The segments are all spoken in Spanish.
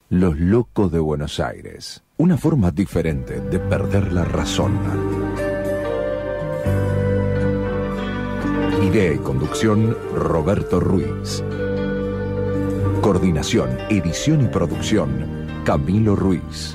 Los locos de Buenos Aires. Una forma diferente de perder la razón. Idea y conducción, Roberto Ruiz. Coordinación, edición y producción, Camilo Ruiz.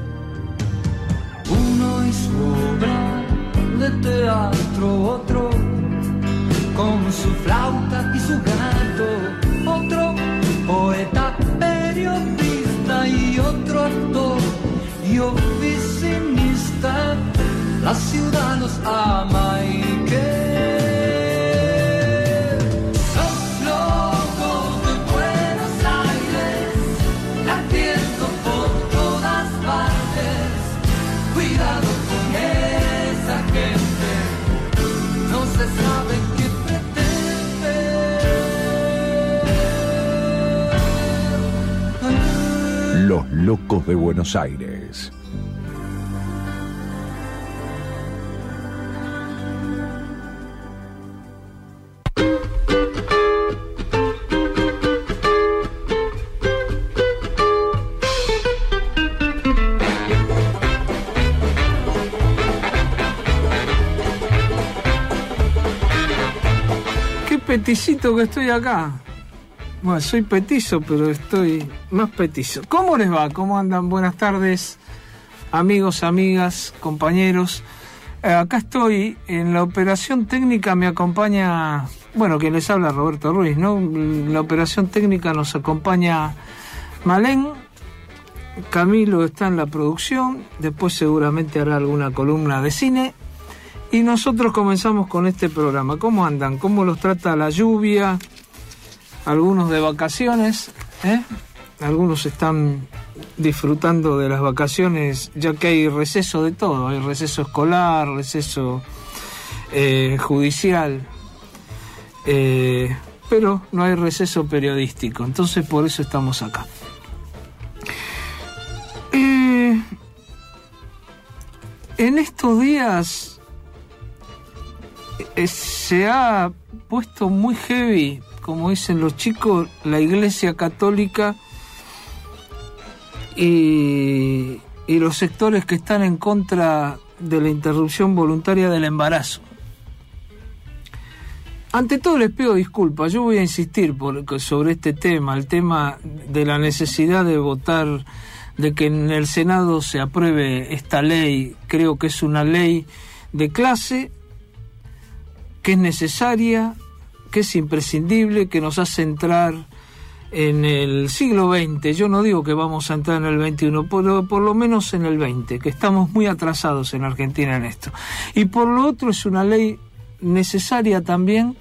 Uno y su obra de teatro, otro con su flauta y su gato, otro poeta, periodista y otro actor y oficinista. La ciudad los ama y que sabe qué pretender. Los locos de Buenos Aires. Peticito que estoy acá. Bueno, soy petizo, pero estoy más petizo. ¿Cómo les va? ¿Cómo andan? Buenas tardes, amigos, amigas, compañeros. Acá estoy en la operación técnica, me acompaña, bueno, quien les habla, Roberto Ruiz, ¿no? En la operación técnica nos acompaña Malén, Camilo está en la producción, después seguramente hará alguna columna de cine. Y nosotros comenzamos con este programa. ¿Cómo andan? ¿Cómo los trata la lluvia? Algunos de vacaciones, Algunos están disfrutando de las vacaciones, ya que hay receso de todo. Hay receso escolar, receso judicial, pero no hay receso periodístico. Entonces por eso estamos acá. En estos días se ha puesto muy heavy, como dicen los chicos, la Iglesia Católica y los sectores que están en contra de la interrupción voluntaria del embarazo. Ante todo les pido disculpas, yo voy a insistir sobre este tema, el tema de la necesidad de votar, de que en el Senado se apruebe esta ley. Creo que es una ley de clase, que es necesaria, que es imprescindible, que nos hace entrar en el siglo XX. Yo no digo que vamos a entrar en el XXI, pero por lo menos en el XX, que estamos muy atrasados en Argentina en esto. Y por lo otro es una ley necesaria también,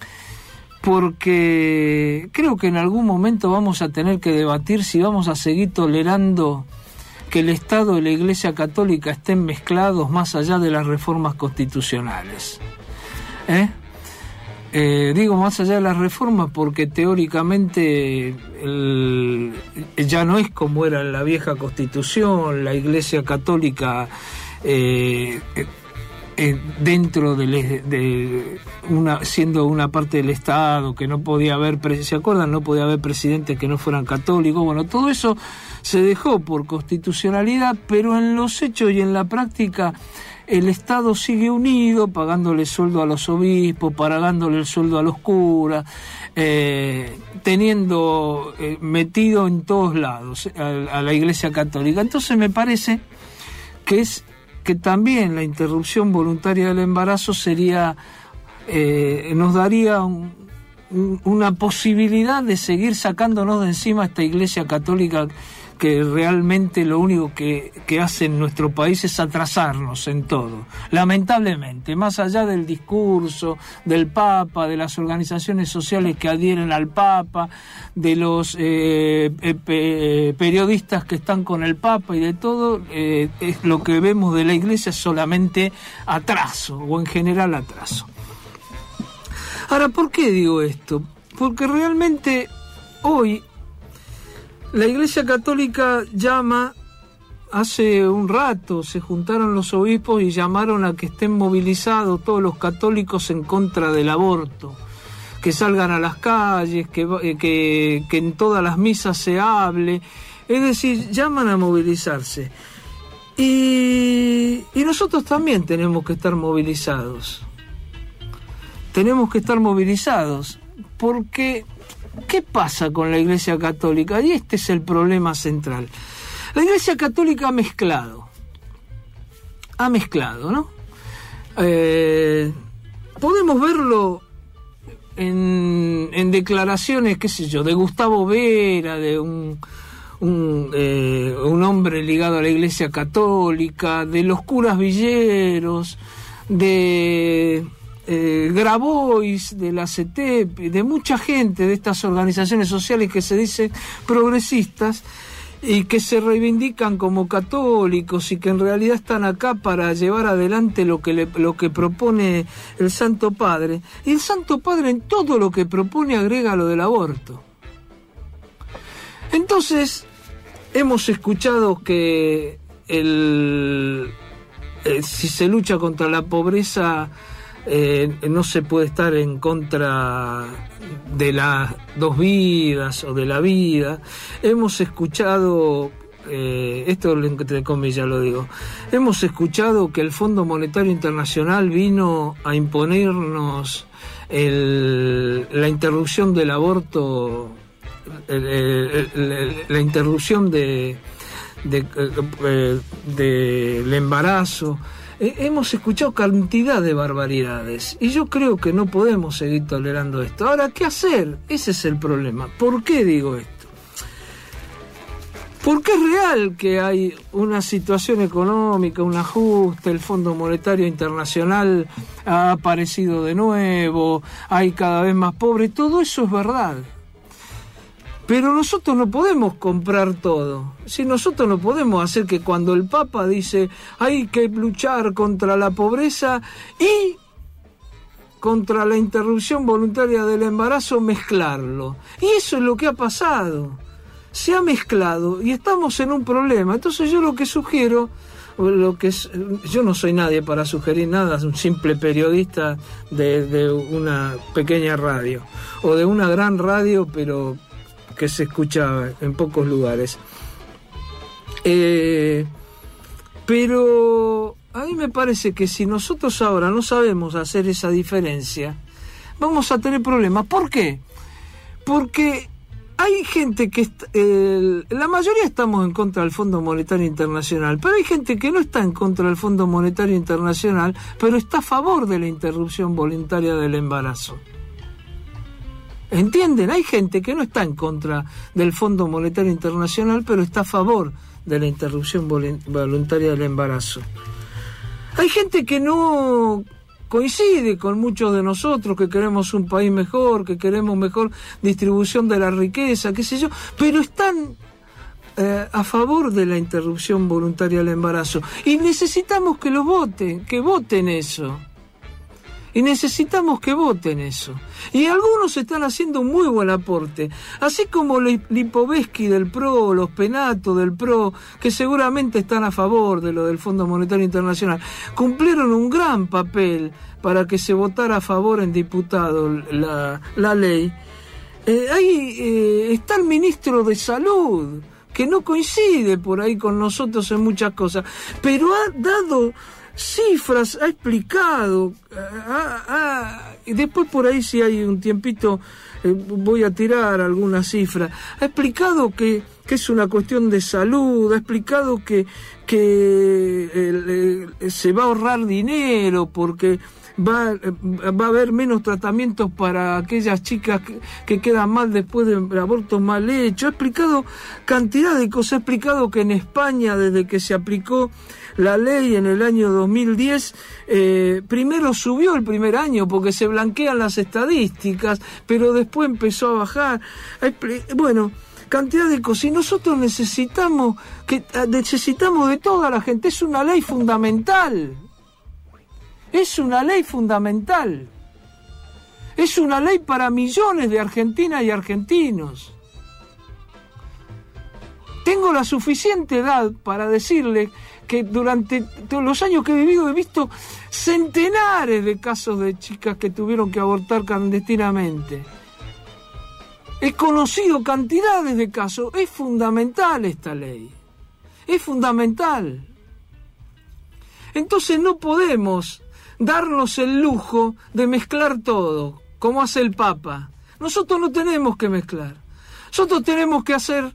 porque creo que en algún momento vamos a tener que debatir si vamos a seguir tolerando que el Estado y la Iglesia Católica estén mezclados más allá de las reformas constitucionales. Digo más allá de las reformas porque teóricamente ya no es como era la vieja Constitución, la Iglesia Católica dentro de una, siendo una parte del Estado, que no podía haber, ¿se acuerdan? No podía haber presidentes que no fueran católicos. Bueno, todo eso se dejó por constitucionalidad, pero en los hechos y en la práctica el Estado sigue unido, pagándole sueldo a los obispos, pagándole el sueldo a los curas, teniendo metido en todos lados a la Iglesia Católica. Entonces me parece que también la interrupción voluntaria del embarazo sería, nos daría una posibilidad de seguir sacándonos de encima a esta Iglesia Católica, que realmente lo único que hace en nuestro país es atrasarnos en todo, lamentablemente, más allá del discurso del Papa, de las organizaciones sociales que adhieren al Papa, de los periodistas que están con el Papa y de todo, es lo que vemos de la Iglesia es solamente atraso, o en general atraso. Ahora, ¿por qué digo esto? Porque realmente hoy la Iglesia Católica llama, hace un rato se juntaron los obispos y llamaron a que estén movilizados todos los católicos en contra del aborto, que salgan a las calles, que en todas las misas se hable, Es decir, llaman a movilizarse. Y nosotros también tenemos que estar movilizados. Tenemos que estar movilizados, porque ¿qué pasa con la Iglesia Católica? Y este es el problema central. La Iglesia Católica ha mezclado, ¿no? Podemos verlo en declaraciones, qué sé yo, de Gustavo Vera, de un hombre ligado a la Iglesia Católica, de los curas villeros, de Grabois, de la CETEP, de mucha gente de estas organizaciones sociales que se dicen progresistas y que se reivindican como católicos y que en realidad están acá para llevar adelante lo que propone el Santo Padre. Y el Santo Padre en todo lo que propone agrega lo del aborto. Entonces, hemos escuchado que si se lucha contra la pobreza, no se puede estar en contra de las dos vidas o de la vida. Hemos escuchado, esto entre comillas lo digo, hemos escuchado que el Fondo Monetario Internacional vino a imponernos la interrupción del aborto, la interrupción del embarazo. Hemos escuchado cantidad de barbaridades y yo creo que no podemos seguir tolerando esto. Ahora, ¿qué hacer? Ese es el problema. ¿Por qué digo esto? Porque es real que hay una situación económica, un ajuste, el Fondo Monetario Internacional ha aparecido de nuevo, hay cada vez más pobres, todo eso es verdad. Pero nosotros no podemos comprar todo. Si nosotros no podemos hacer que cuando el Papa dice hay que luchar contra la pobreza y contra la interrupción voluntaria del embarazo, mezclarlo. Y eso es lo que ha pasado. Se ha mezclado y estamos en un problema. Entonces yo lo que sugiero, yo no soy nadie para sugerir nada, soy un simple periodista de una pequeña radio o de una gran radio, pero que se escucha en pocos lugares. Pero a mí me parece que si nosotros ahora no sabemos hacer esa diferencia, vamos a tener problemas. ¿Por qué? Porque hay gente que la mayoría estamos en contra del Fondo Monetario Internacional, pero hay gente que no está en contra del Fondo Monetario Internacional, pero está a favor de la interrupción voluntaria del embarazo. ¿Entienden? Hay gente que no está en contra del Fondo Monetario Internacional, pero está a favor de la interrupción voluntaria del embarazo. Hay gente que no coincide con muchos de nosotros, que queremos un país mejor, que queremos mejor distribución de la riqueza, qué sé yo, pero están a favor de la interrupción voluntaria del embarazo. Y necesitamos que lo voten, que voten eso. Y necesitamos que voten eso. Y algunos están haciendo un muy buen aporte. Así como Lipovetsky del PRO, los Penato del PRO, que seguramente están a favor de lo del Fondo Monetario Internacional, cumplieron un gran papel para que se votara a favor en diputado la ley. Ahí está el ministro de Salud, que no coincide por ahí con nosotros en muchas cosas, pero ha dado cifras, ha explicado, y después por ahí si hay un tiempito voy a tirar alguna cifra. Ha explicado que es una cuestión de salud, ha explicado que se va a ahorrar dinero porque va a haber menos tratamientos para aquellas chicas que quedan mal después de abortos mal hechos. Ha explicado cantidad de cosas. Ha explicado que en España, desde que se aplicó la ley en el año 2010, primero subió el primer año porque se blanquean las estadísticas, pero después empezó a bajar. Bueno, cantidad de cosas. Y nosotros necesitamos de toda la gente. Es una ley fundamental. Es una ley fundamental. Es una ley para millones de argentinas y argentinos. Tengo la suficiente edad para decirle que durante todos los años que he vivido he visto centenares de casos de chicas que tuvieron que abortar clandestinamente. He conocido cantidades de casos. Es fundamental esta ley. Es fundamental. Entonces no podemos darnos el lujo de mezclar todo, como hace el Papa. Nosotros no tenemos que mezclar. Nosotros tenemos que hacer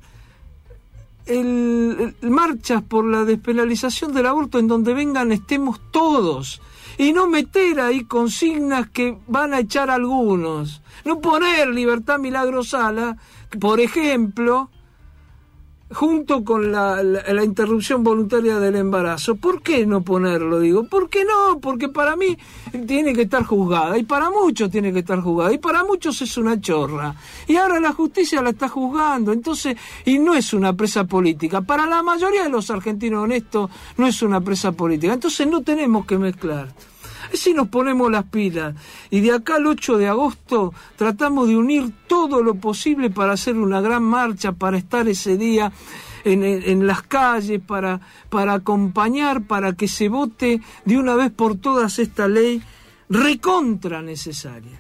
marchas por la despenalización del aborto en donde estemos todos. Y no meter ahí consignas que van a echar algunos. No poner libertad milagrosala, por ejemplo, junto con la interrupción voluntaria del embarazo. ¿Por qué no ponerlo? Digo, ¿por qué no? Porque para mí tiene que estar juzgada, y para muchos tiene que estar juzgada, y para muchos es una chorra. Y ahora la justicia la está juzgando, entonces, y no es una presa política. Para la mayoría de los argentinos honestos no es una presa política. Entonces no tenemos que mezclar. Si nos ponemos las pilas y de acá al 8 de agosto tratamos de unir todo lo posible para hacer una gran marcha, para estar ese día en las calles, para acompañar, para que se vote de una vez por todas esta ley recontra necesaria.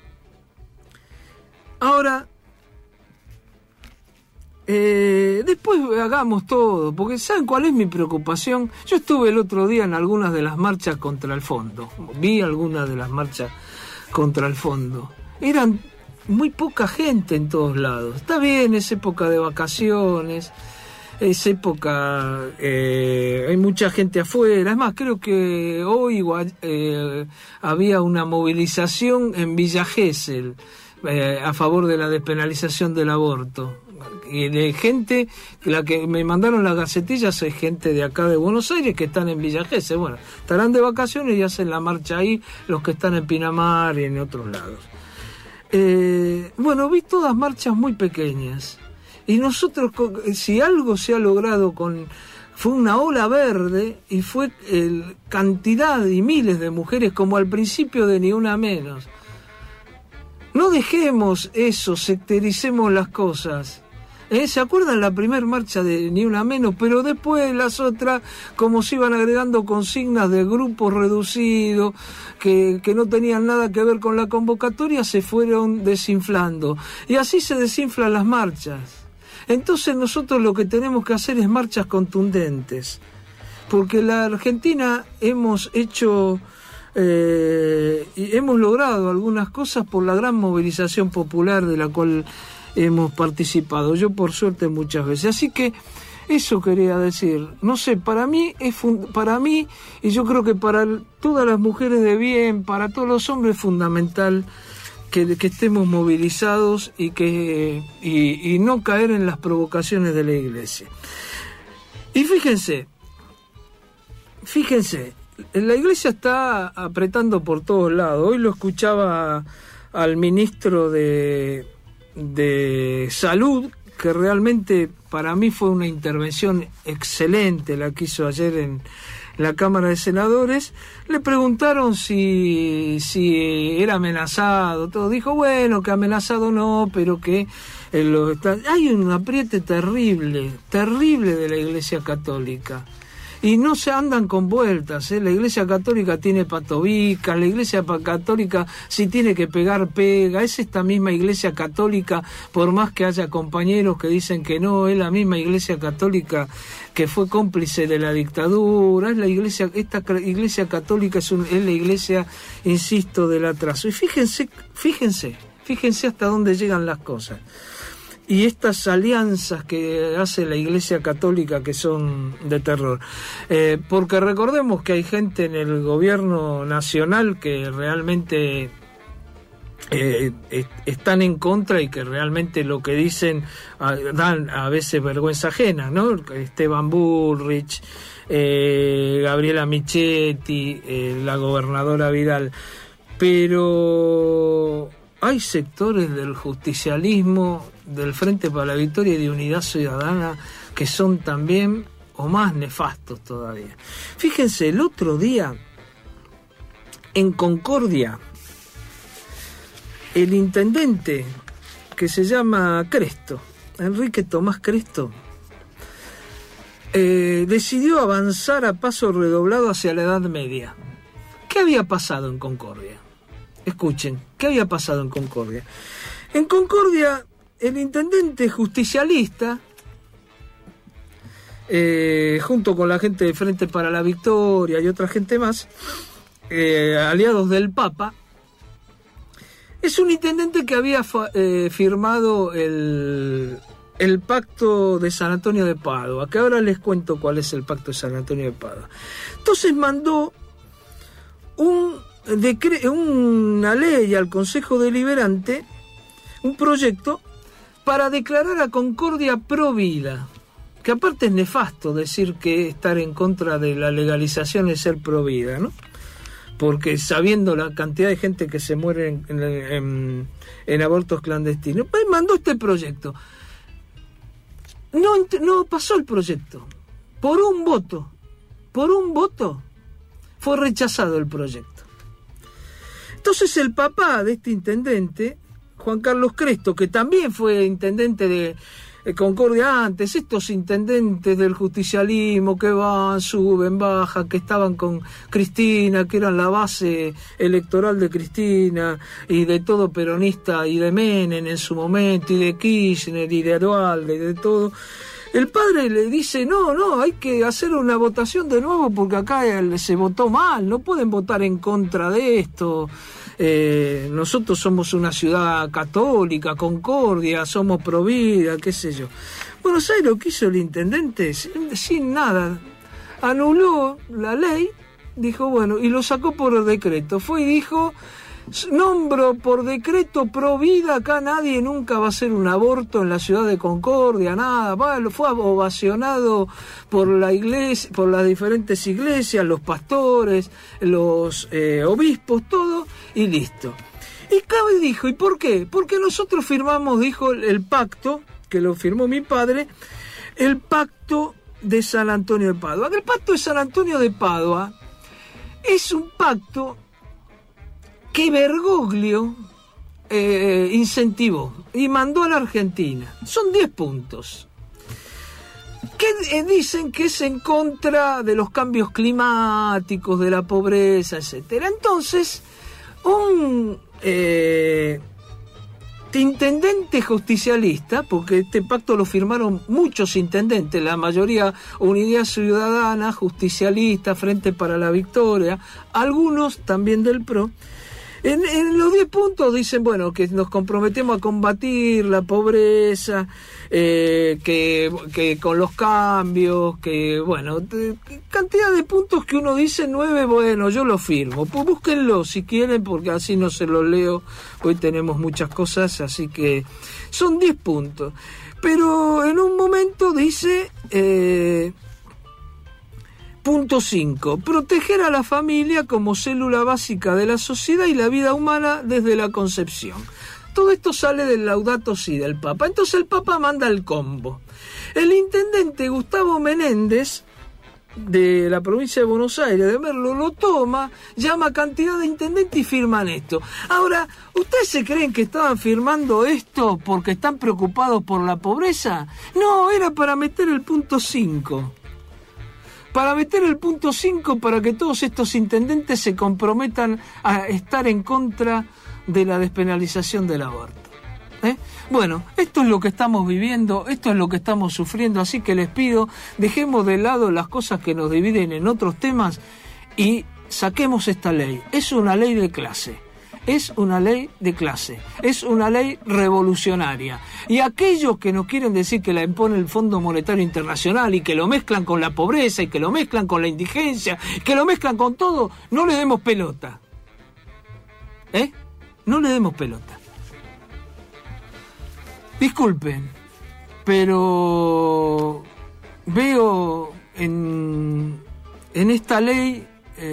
Ahora, después hagamos todo, porque ¿saben cuál es mi preocupación? Yo estuve el otro día en algunas de las marchas contra el fondo, vi algunas de las marchas contra el fondo, eran muy poca gente en todos lados. Está bien, es época de vacaciones, es época, hay mucha gente afuera. Es más, creo que hoy había una movilización en Villa Gesell a favor de la despenalización del aborto. Y de gente, la que me mandaron las gacetillas es gente de acá de Buenos Aires que están en Villa Gesell. Bueno, estarán de vacaciones y hacen la marcha ahí, los que están en Pinamar y en otros lados. Bueno, vi todas marchas muy pequeñas. Y nosotros, si algo se ha logrado fue una ola verde y fue cantidad y miles de mujeres, como al principio de Ni Una Menos. No dejemos eso, sectoricemos las cosas. ¿Se acuerdan la primera marcha de Ni Una Menos? Pero después las otras, como se iban agregando consignas de grupos reducidos, que no tenían nada que ver con la convocatoria, se fueron desinflando. Y así se desinflan las marchas. Entonces nosotros lo que tenemos que hacer es marchas contundentes. Porque la Argentina hemos logrado algunas cosas por la gran movilización popular de la cual hemos participado, yo por suerte muchas veces. Así que eso quería decir. No sé, para mí y yo creo que para todas las mujeres de bien, para todos los hombres es fundamental que estemos movilizados y no caer en las provocaciones de la Iglesia. Y fíjense, la Iglesia está apretando por todos lados. Hoy lo escuchaba al ministro de Salud, que realmente para mí fue una intervención excelente la que hizo ayer en la Cámara de Senadores. Le preguntaron si era amenazado, todo. Dijo, bueno, que amenazado no, pero que hay un apriete terrible de la Iglesia Católica. Y no se andan con vueltas, La Iglesia Católica tiene patobicas, la Iglesia Católica si tiene que pegar, pega. Es esta misma Iglesia Católica, por más que haya compañeros que dicen que no, es la misma Iglesia Católica que fue cómplice de la dictadura. Esta Iglesia Católica es la Iglesia, insisto, del atraso. Y fíjense hasta dónde llegan las cosas. Y estas alianzas que hace la Iglesia Católica que son de terror. Porque recordemos que hay gente en el gobierno nacional que realmente están en contra y que realmente lo que dicen dan a veces vergüenza ajena, ¿no? Esteban Bullrich, Gabriela Michetti, la gobernadora Vidal. Pero hay sectores del justicialismo, del Frente para la Victoria y de Unidad Ciudadana que son también o más nefastos todavía. Fíjense, el otro día en Concordia, el intendente, que se llama Cresto, Enrique Tomás Cresto, decidió avanzar a paso redoblado hacia la Edad Media. ¿Qué había pasado en Concordia? Escuchen, ¿qué había pasado en Concordia? En Concordia el intendente justicialista, junto con la gente de Frente para la Victoria y otra gente más, aliados del Papa, es un intendente que había firmado el pacto de San Antonio de Padua, que ahora les cuento cuál es el pacto de San Antonio de Padua. Entonces mandó una ley al Consejo Deliberante, un proyecto para declarar a Concordia pro vida, que aparte es nefasto decir que estar en contra de la legalización es ser pro vida, ¿no? Porque sabiendo la cantidad de gente que se muere en abortos clandestinos, pues mandó este proyecto. No pasó el proyecto. Por un voto fue rechazado el proyecto. Entonces el papá de este intendente, Juan Carlos Cresto, que también fue intendente de Concordia antes, estos intendentes del justicialismo que van, suben, bajan, que estaban con Cristina, que eran la base electoral de Cristina y de todo peronista y de Menem en su momento y de Kirchner y de Dualde y de todo. El padre le dice, no, hay que hacer una votación de nuevo porque acá se votó mal, no pueden votar en contra de esto. Nosotros somos una ciudad católica, Concordia, somos pro vida, qué sé yo. Bueno, ¿sabes lo que hizo el intendente? Sin nada. Anuló la ley, dijo, bueno, y lo sacó por decreto. Fue y dijo, nombro por decreto pro vida, acá nadie nunca va a hacer un aborto en la ciudad de Concordia, nada. Fue ovacionado por la iglesia, por las diferentes iglesias, los pastores, los obispos, todo, y listo. Y Cabe dijo, ¿y por qué? Porque nosotros firmamos, dijo, el pacto, que lo firmó mi padre, el pacto de San Antonio de Padua. El pacto de San Antonio de Padua es un pacto que Bergoglio incentivó y mandó a la Argentina. Son 10 puntos. Que dicen que es en contra de los cambios climáticos, de la pobreza, etcétera. Entonces, un intendente justicialista, porque este pacto lo firmaron muchos intendentes, la mayoría Unidad Ciudadana, justicialista, Frente para la Victoria, algunos también del PRO. En los 10 puntos dicen, bueno, que nos comprometemos a combatir la pobreza, que con los cambios, que, bueno, cantidad de puntos que uno dice, 9, bueno, yo lo firmo. Pues búsquenlo si quieren, porque así no se los leo. Hoy tenemos muchas cosas, así que son 10 puntos. Pero en un momento dice... Punto 5. Proteger a la familia como célula básica de la sociedad y la vida humana desde la concepción. Todo esto sale del Laudato Si del Papa. Entonces el Papa manda el combo. El intendente Gustavo Menéndez, de la provincia de Buenos Aires, de Merlo, lo toma, llama cantidad de intendentes y firman esto. Ahora, ¿ustedes se creen que estaban firmando esto porque están preocupados por la pobreza? No, era para meter el punto 5. Para meter el punto 5 para que todos estos intendentes se comprometan a estar en contra de la despenalización del aborto. Bueno, esto es lo que estamos viviendo, esto es lo que estamos sufriendo, así que les pido, dejemos de lado las cosas que nos dividen en otros temas y saquemos esta ley. Es una ley de clase. Es una ley de clase, es una ley revolucionaria. Y aquellos que nos quieren decir que la impone el Fondo Monetario Internacional y que lo mezclan con la pobreza y que lo mezclan con la indigencia, que lo mezclan con todo, no le demos pelota. No le demos pelota. Disculpen, pero veo en esta ley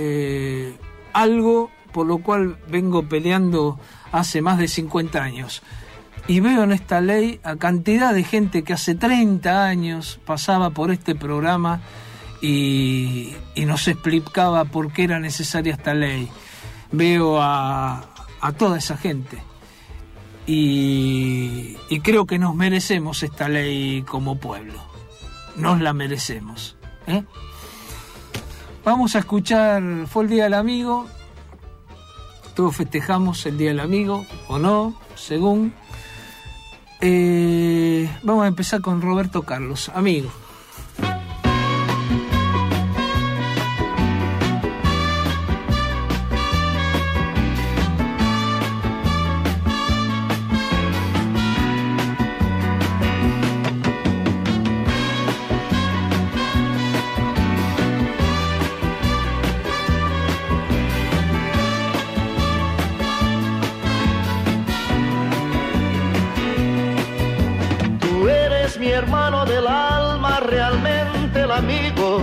algo por lo cual vengo peleando hace más de 50 años. Y veo en esta ley a cantidad de gente que hace 30 años pasaba por este programa y nos explicaba por qué era necesaria esta ley. Veo a toda esa gente. Y creo que nos merecemos esta ley como pueblo. Nos la merecemos. Vamos a escuchar, fue el Día del Amigo. Todos festejamos el Día del Amigo, o no, según. Vamos a empezar con Roberto Carlos, amigo. Hermano del alma, realmente el amigo,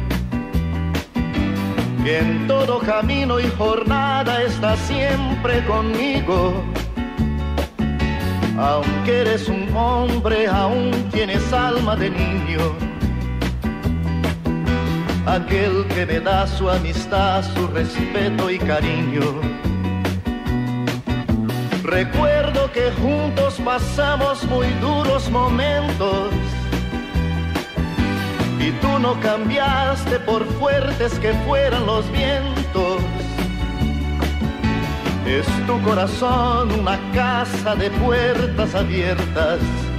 que en todo camino y jornada está siempre conmigo. Aunque eres un hombre, aún tienes alma de niño. Aquel que me da su amistad, su respeto y cariño. Recuerdo que juntos pasamos muy duros momentos y tú no cambiaste por fuertes que fueran los vientos. Es tu corazón una casa de puertas abiertas.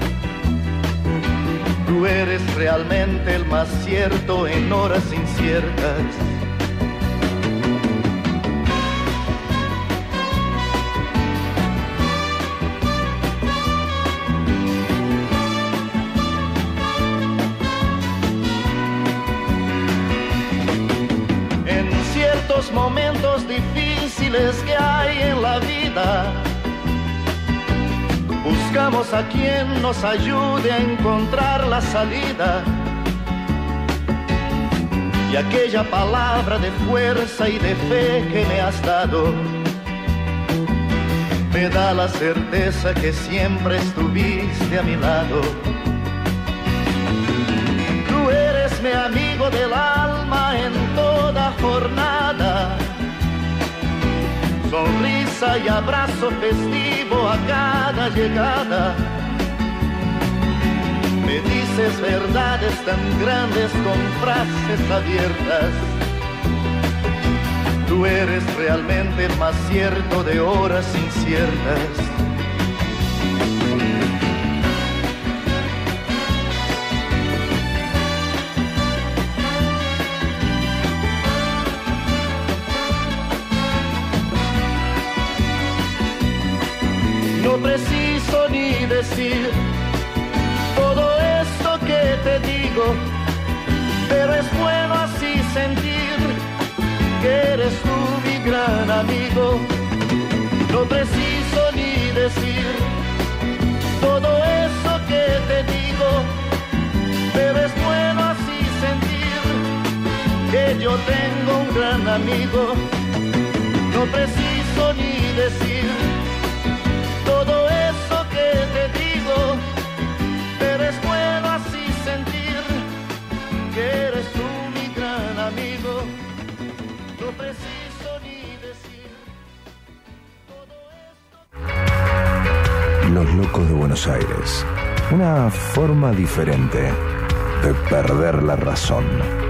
Tú eres realmente el más cierto en horas inciertas. Momentos difíciles que hay en la vida, buscamos a quien nos ayude a encontrar la salida. Y aquella palabra de fuerza y de fe que me has dado me da la certeza que siempre estuviste a mi lado. Tú eres mi amigo del alma en toda jornada, sonrisa y abrazo festivo a cada llegada. Me dices verdades tan grandes con frases abiertas. Tú eres realmente el más cierto de horas inciertas. No preciso ni decir todo esto que te digo, pero es bueno así sentir que eres tú mi gran amigo. No preciso ni decir todo eso que te digo, pero es bueno así sentir que yo tengo un gran amigo. No preciso ni decir todo eso que te digo, pero es bueno así sentir que eres tú mi gran amigo. No preciso ni decir todo esto. Los locos de Buenos Aires. Una forma diferente de perder la razón.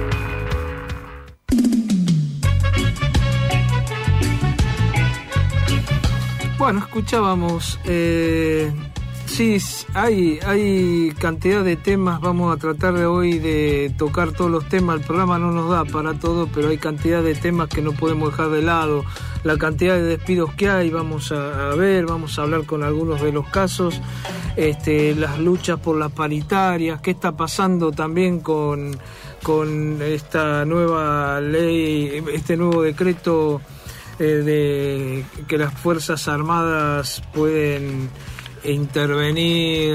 Bueno, escuchábamos, sí, hay cantidad de temas, vamos a tratar de hoy de tocar todos los temas, el programa no nos da para todo, pero hay cantidad de temas que no podemos dejar de lado, la cantidad de despidos que hay, vamos a ver, vamos a hablar con algunos de los casos, las luchas por las paritarias, qué está pasando también con esta nueva ley, este nuevo decreto de que las Fuerzas Armadas pueden intervenir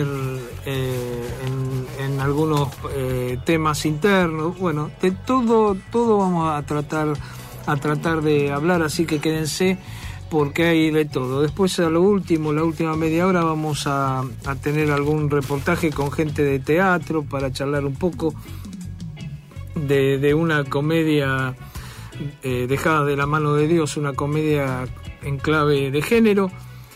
en algunos temas internos. Bueno, de todo vamos a tratar de hablar, así que quédense porque hay de todo. Después a lo último, la última media hora vamos a tener algún reportaje con gente de teatro para charlar un poco de una comedia dejada de la mano de Dios, una comedia en clave de género.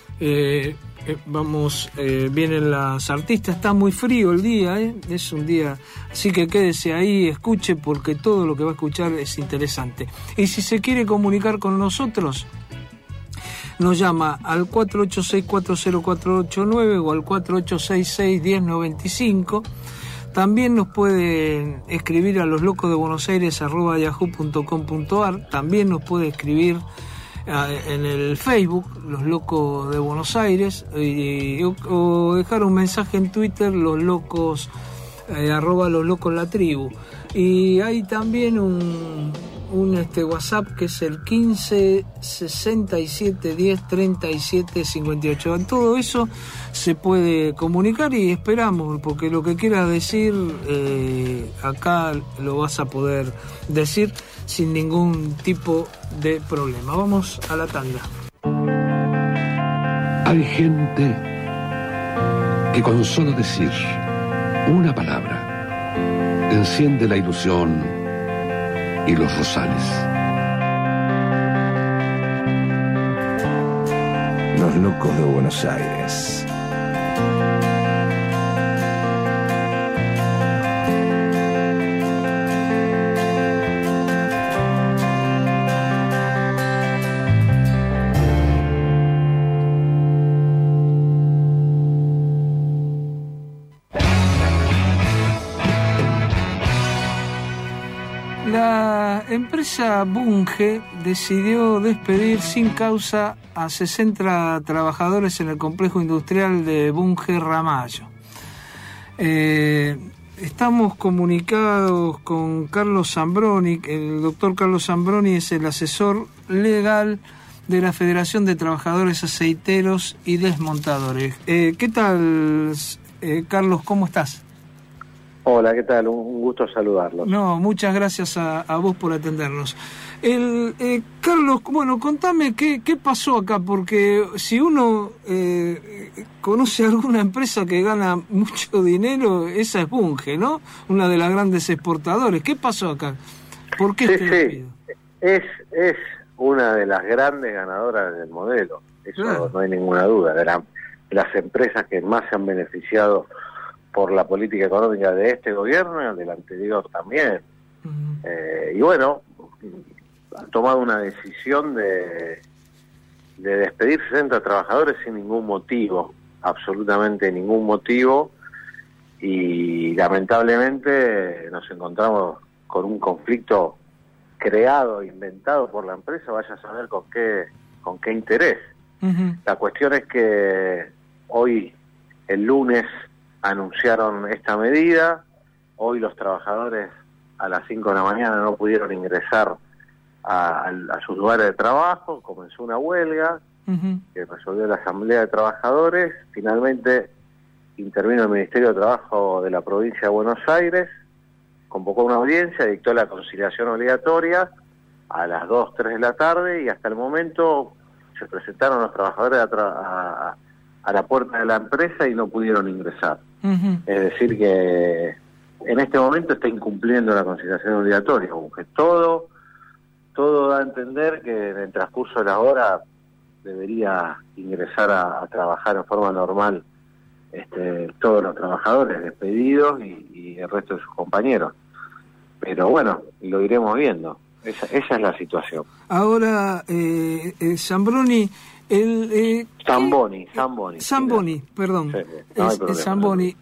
Vienen las artistas, está muy frío el día, es un día, así que quédese ahí, escuche, porque todo lo que va a escuchar es interesante. Y si se quiere comunicar con nosotros, nos llama al 486-40489 o al 4866-1095. También nos pueden escribir a loslocosdebuenosaires@yahoo.com.ar. También nos puede escribir en el Facebook, Los Locos de Buenos Aires, o dejar un mensaje en Twitter, los locos, @los locos la tribu. Y hay también un WhatsApp que es el 15 67 10 37 58. En todo eso se puede comunicar y esperamos, porque lo que quieras decir acá lo vas a poder decir sin ningún tipo de problema. Vamos a la tanda. Hay gente que con solo decir una palabra enciende la ilusión y los rosales. Los Locos de Buenos Aires. La empresa Bunge decidió despedir sin causa a 60 trabajadores en el complejo industrial de Bunge Ramallo. Estamos comunicados con Carlos Zambroni. El doctor Carlos Zambroni es el asesor legal de la Federación de Trabajadores Aceiteros y Desmontadores. ¿Qué tal, Carlos? ¿Cómo estás? Hola, ¿qué tal? Un gusto saludarlos. No, muchas gracias a vos por atendernos. Carlos, bueno, contame qué pasó acá, porque si uno conoce alguna empresa que gana mucho dinero, esa es Bunge, ¿no? Una de las grandes exportadores. ¿Qué pasó acá? ¿Por qué este despido? Es una de las grandes ganadoras del modelo, eso claro. No hay ninguna duda. De las empresas que más se han beneficiado por la política económica de este gobierno y del anterior también. Uh-huh. Y bueno, han tomado una decisión de despedir 60 trabajadores sin ningún motivo, absolutamente ningún motivo, y lamentablemente nos encontramos con un conflicto creado, inventado por la empresa, vaya a saber con qué interés. Uh-huh. La cuestión es que hoy, el lunes, anunciaron esta medida. Hoy los trabajadores a las 5 de la mañana no pudieron ingresar a sus lugares de trabajo, comenzó una huelga que resolvió la Asamblea de Trabajadores. Finalmente intervino el Ministerio de Trabajo de la provincia de Buenos Aires, convocó una audiencia, dictó la conciliación obligatoria a las 2, 3 de la tarde, y hasta el momento se presentaron los trabajadores a la puerta de la empresa y no pudieron ingresar. Uh-huh. Es decir que en este momento está incumpliendo la conciliación obligatoria, porque todo da a entender que en el transcurso de las horas debería ingresar a trabajar en forma normal todos los trabajadores despedidos y el resto de sus compañeros. Pero bueno, lo iremos viendo. Esa es la situación. Ahora, Zambroni, Zamboni, perdón. Sí, Zamboni.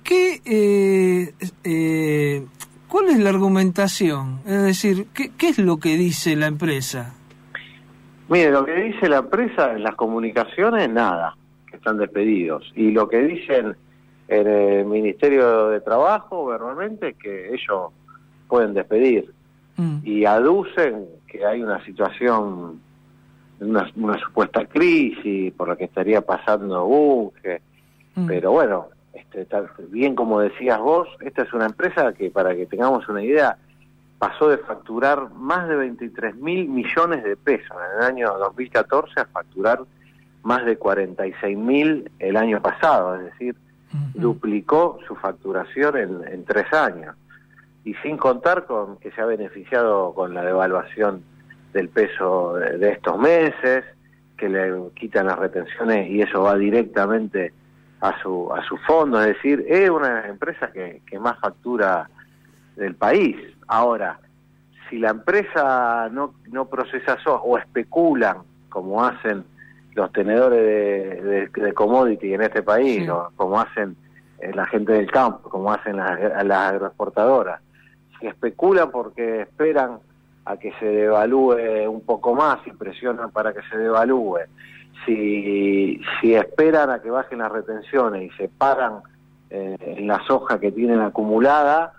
¿Cuál es la argumentación? Es decir, ¿qué es lo que dice la empresa? Mire, lo que dice la empresa en las comunicaciones, nada, que están despedidos. Y lo que dicen en el Ministerio de Trabajo, verbalmente, es que ellos pueden despedir. Y aducen que hay una situación, una supuesta crisis por la que estaría pasando Bunge. Pero bueno, bien como decías vos, esta es una empresa que, para que tengamos una idea, pasó de facturar más de 23.000 millones de pesos en el año 2014 a facturar más de 46.000 el año pasado, es decir, duplicó su facturación en 3 años. Y sin contar con que se ha beneficiado con la devaluación del peso de estos meses, que le quitan las retenciones y eso va directamente a su fondo. Es decir, es una empresa que más factura del país. Ahora, si la empresa no procesa eso, o especulan, como hacen los tenedores de commodity en este país, Sí. ¿no? Como hacen la gente del campo, como hacen las agroexportadoras. Si especulan porque esperan a que se devalúe un poco más y presionan para que se devalúe, si esperan a que bajen las retenciones y se paran en la soja que tienen acumulada,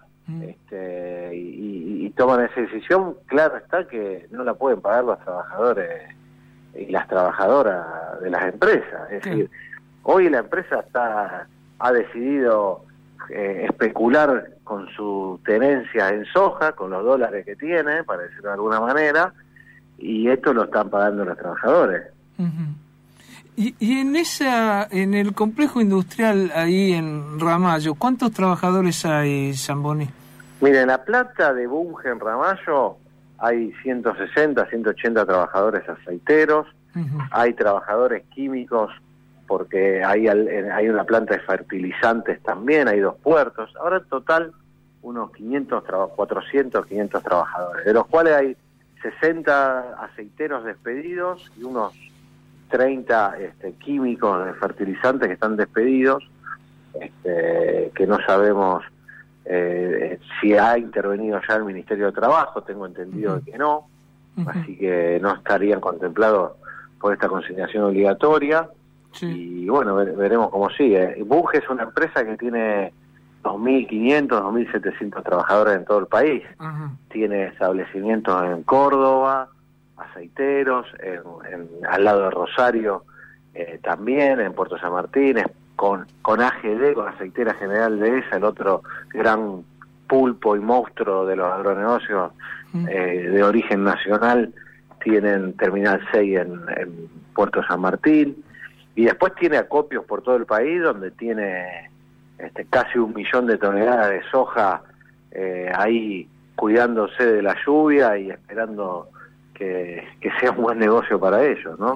y toman esa decisión, claro está que no la pueden pagar los trabajadores y las trabajadoras de las empresas. Es decir, hoy la empresa ha decidido especular con su tenencia en soja, con los dólares que tiene, para decirlo de alguna manera, y esto lo están pagando los trabajadores. Uh-huh. Y en el complejo industrial ahí en Ramallo, ¿cuántos trabajadores hay, Zamboni? Mira, en la planta de Bunge en Ramallo hay 160, 180 trabajadores aceiteros, hay trabajadores químicos, porque hay una planta de fertilizantes también, hay 2 puertos. Ahora en total unos 400, 500 trabajadores, de los cuales hay 60 aceiteros despedidos y unos 30 químicos de fertilizantes que están despedidos, que no sabemos si ha intervenido ya el Ministerio de Trabajo, tengo entendido que no, así que no estarían contemplados por esta consignación obligatoria. Sí. Y bueno, veremos cómo sigue. Bunge es una empresa que tiene 2.500, 2.700 trabajadores en todo el país. Tiene establecimientos en Córdoba, aceiteros, al lado de Rosario también, en Puerto San Martín, con AGD, con Aceitera General Dehesa, el otro gran pulpo y monstruo de los agronegocios de origen nacional, tienen Terminal 6 en Puerto San Martín. Y después tiene acopios por todo el país, donde tiene casi 1 millón de toneladas de soja ahí cuidándose de la lluvia y esperando que sea un buen negocio para ellos, ¿no?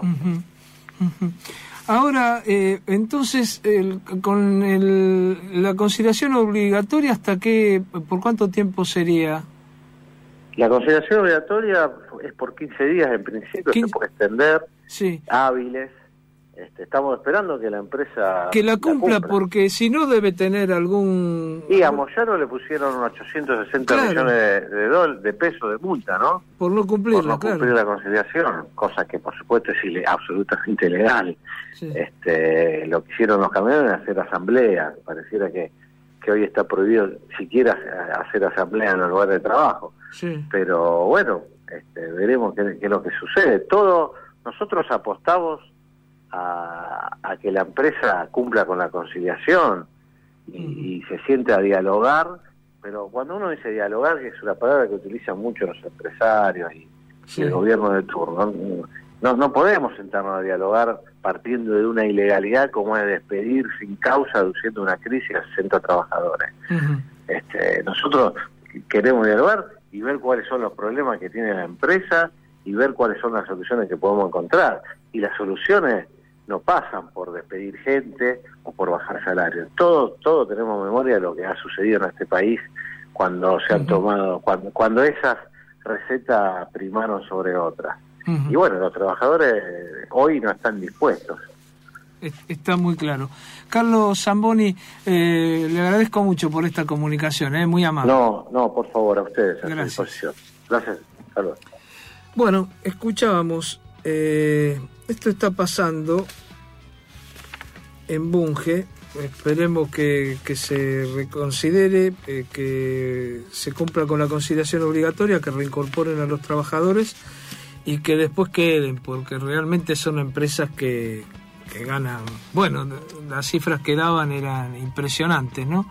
Ahora, entonces, con la conciliación obligatoria, ¿por cuánto tiempo sería? La conciliación obligatoria es por 15 días en principio, se puede extender, hábiles. Estamos esperando que la empresa que la cumpla, porque si no debe tener algún... Y a Moyano le pusieron unos 860 millones de pesos de multa, ¿no? Por no cumplirla, por no cumplir la conciliación, cosa que por supuesto es absolutamente ilegal. Lo que hicieron los camiones es hacer asamblea. Pareciera que hoy está prohibido siquiera hacer asamblea en el lugar de trabajo. Pero bueno, veremos qué es lo que sucede. Nosotros apostamos a que la empresa cumpla con la conciliación y se siente a dialogar, pero cuando uno dice dialogar, que es una palabra que utilizan mucho los empresarios y el gobierno de turno, no podemos sentarnos a dialogar partiendo de una ilegalidad como es despedir sin causa, aduciendo una crisis a 60 trabajadores. Nosotros queremos dialogar y ver cuáles son los problemas que tiene la empresa y ver cuáles son las soluciones que podemos encontrar. Y las soluciones no pasan por despedir gente o por bajar salarios. Todo tenemos memoria de lo que ha sucedido en este país cuando se han tomado, cuando esas recetas primaron sobre otras. Y bueno, los trabajadores hoy no están dispuestos. Está muy claro. Carlos Zamboni, le agradezco mucho por esta comunicación, muy amable. No, por favor, a ustedes. Gracias. A disposición. Gracias, Carlos. Bueno, escuchábamos, esto está pasando en Bunge, esperemos que se reconsidere, que se cumpla con la conciliación obligatoria, que reincorporen a los trabajadores y que después queden, porque realmente son empresas que ganan, bueno, las cifras que daban eran impresionantes, ¿no?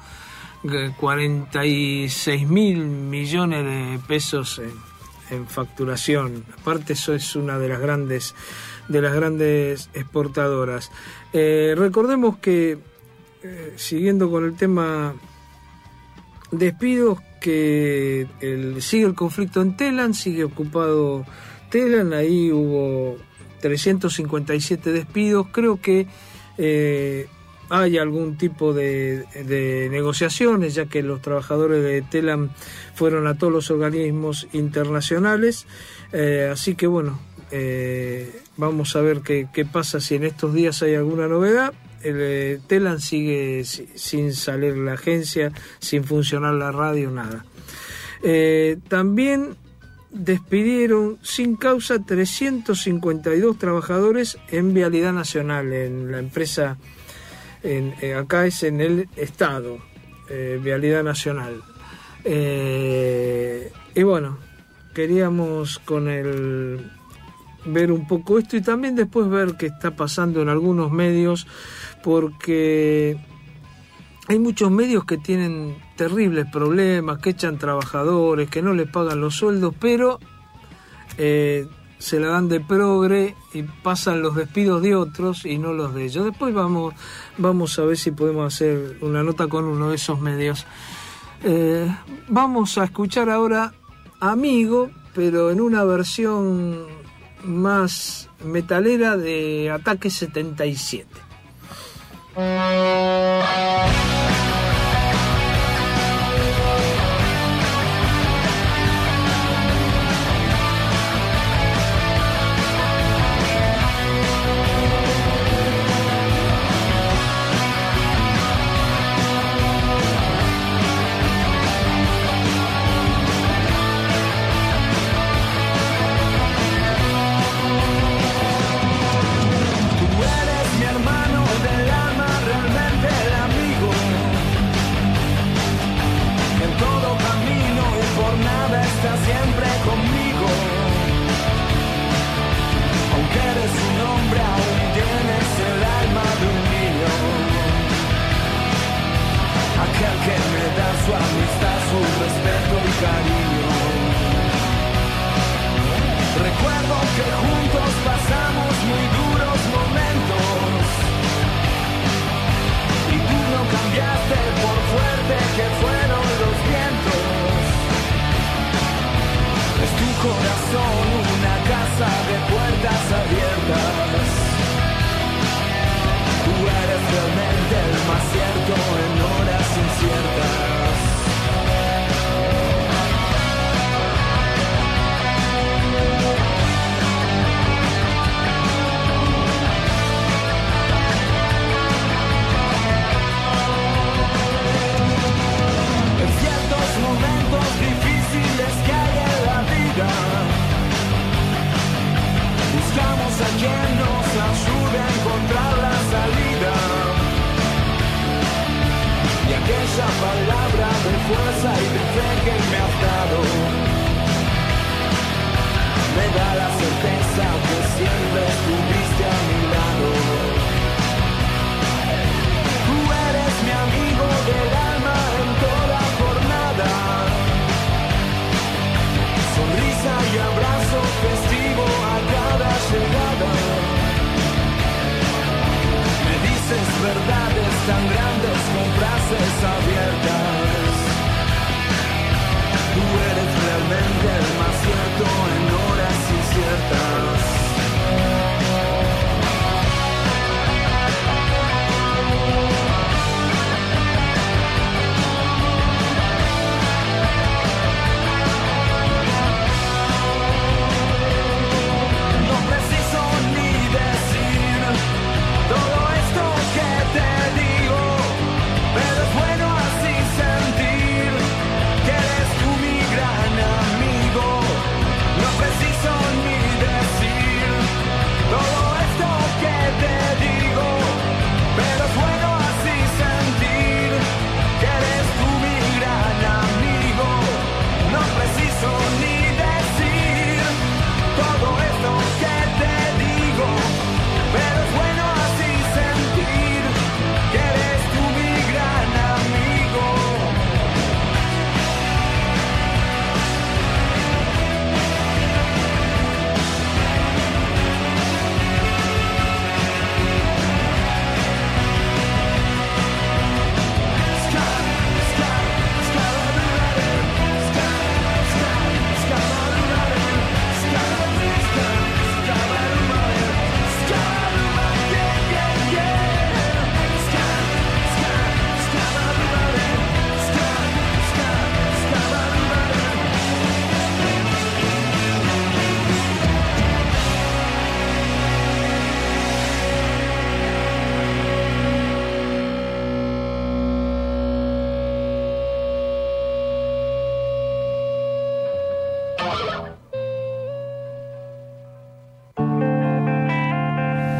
46.000 millones de pesos en facturación. Aparte, eso es una de las grandes exportadoras. Recordemos que siguiendo con el tema despidos, que sigue el conflicto en Telam, sigue ocupado Telam, ahí hubo 357 despidos. Creo que hay algún tipo de negociaciones, ya que los trabajadores de Telam fueron a todos los organismos internacionales, así que bueno, vamos a ver qué pasa, si en estos días hay alguna novedad. Telam sigue sin salir la agencia, sin funcionar la radio, nada. También despidieron sin causa 352 trabajadores en Vialidad Nacional, en la empresa, acá es en el Estado, Vialidad Nacional. Y bueno, queríamos ver un poco esto y también después ver qué está pasando en algunos medios, porque hay muchos medios que tienen terribles problemas, que echan trabajadores, que no les pagan los sueldos, pero se la dan de progre y pasan los despidos de otros y no los de ellos. Después vamos a ver si podemos hacer una nota con uno de esos medios. Vamos a escuchar ahora Amigo, pero en una versión más metalera de Ataque 77. Siempre conmigo, aunque eres un hombre, aún tienes el alma de un niño. Aquel que me da su amistad, su respeto y cariño. Recuerdo que juntos pasamos muy duros momentos y tú no cambiaste por fuerte que fueron los vientos. Es tu corazón una casa de puertas abiertas. Tú eres realmente el más cierto en horas inciertas. En ciertos momentos difíciles que hay en la vida, buscamos a quien nos ayude a encontrar la salida. Y aquella palabra de fuerza y de fe que me has dado me da la certeza que siempre estuviste a mi lado. Tú eres mi amigo del alma en toda jornada. Sonrisa y abrazo festivo a cada llegada. Me dices verdades tan grandes con frases abiertas. Tú eres realmente el más cierto en horas inciertas. Todo esto que te digo, pero es bueno así ser.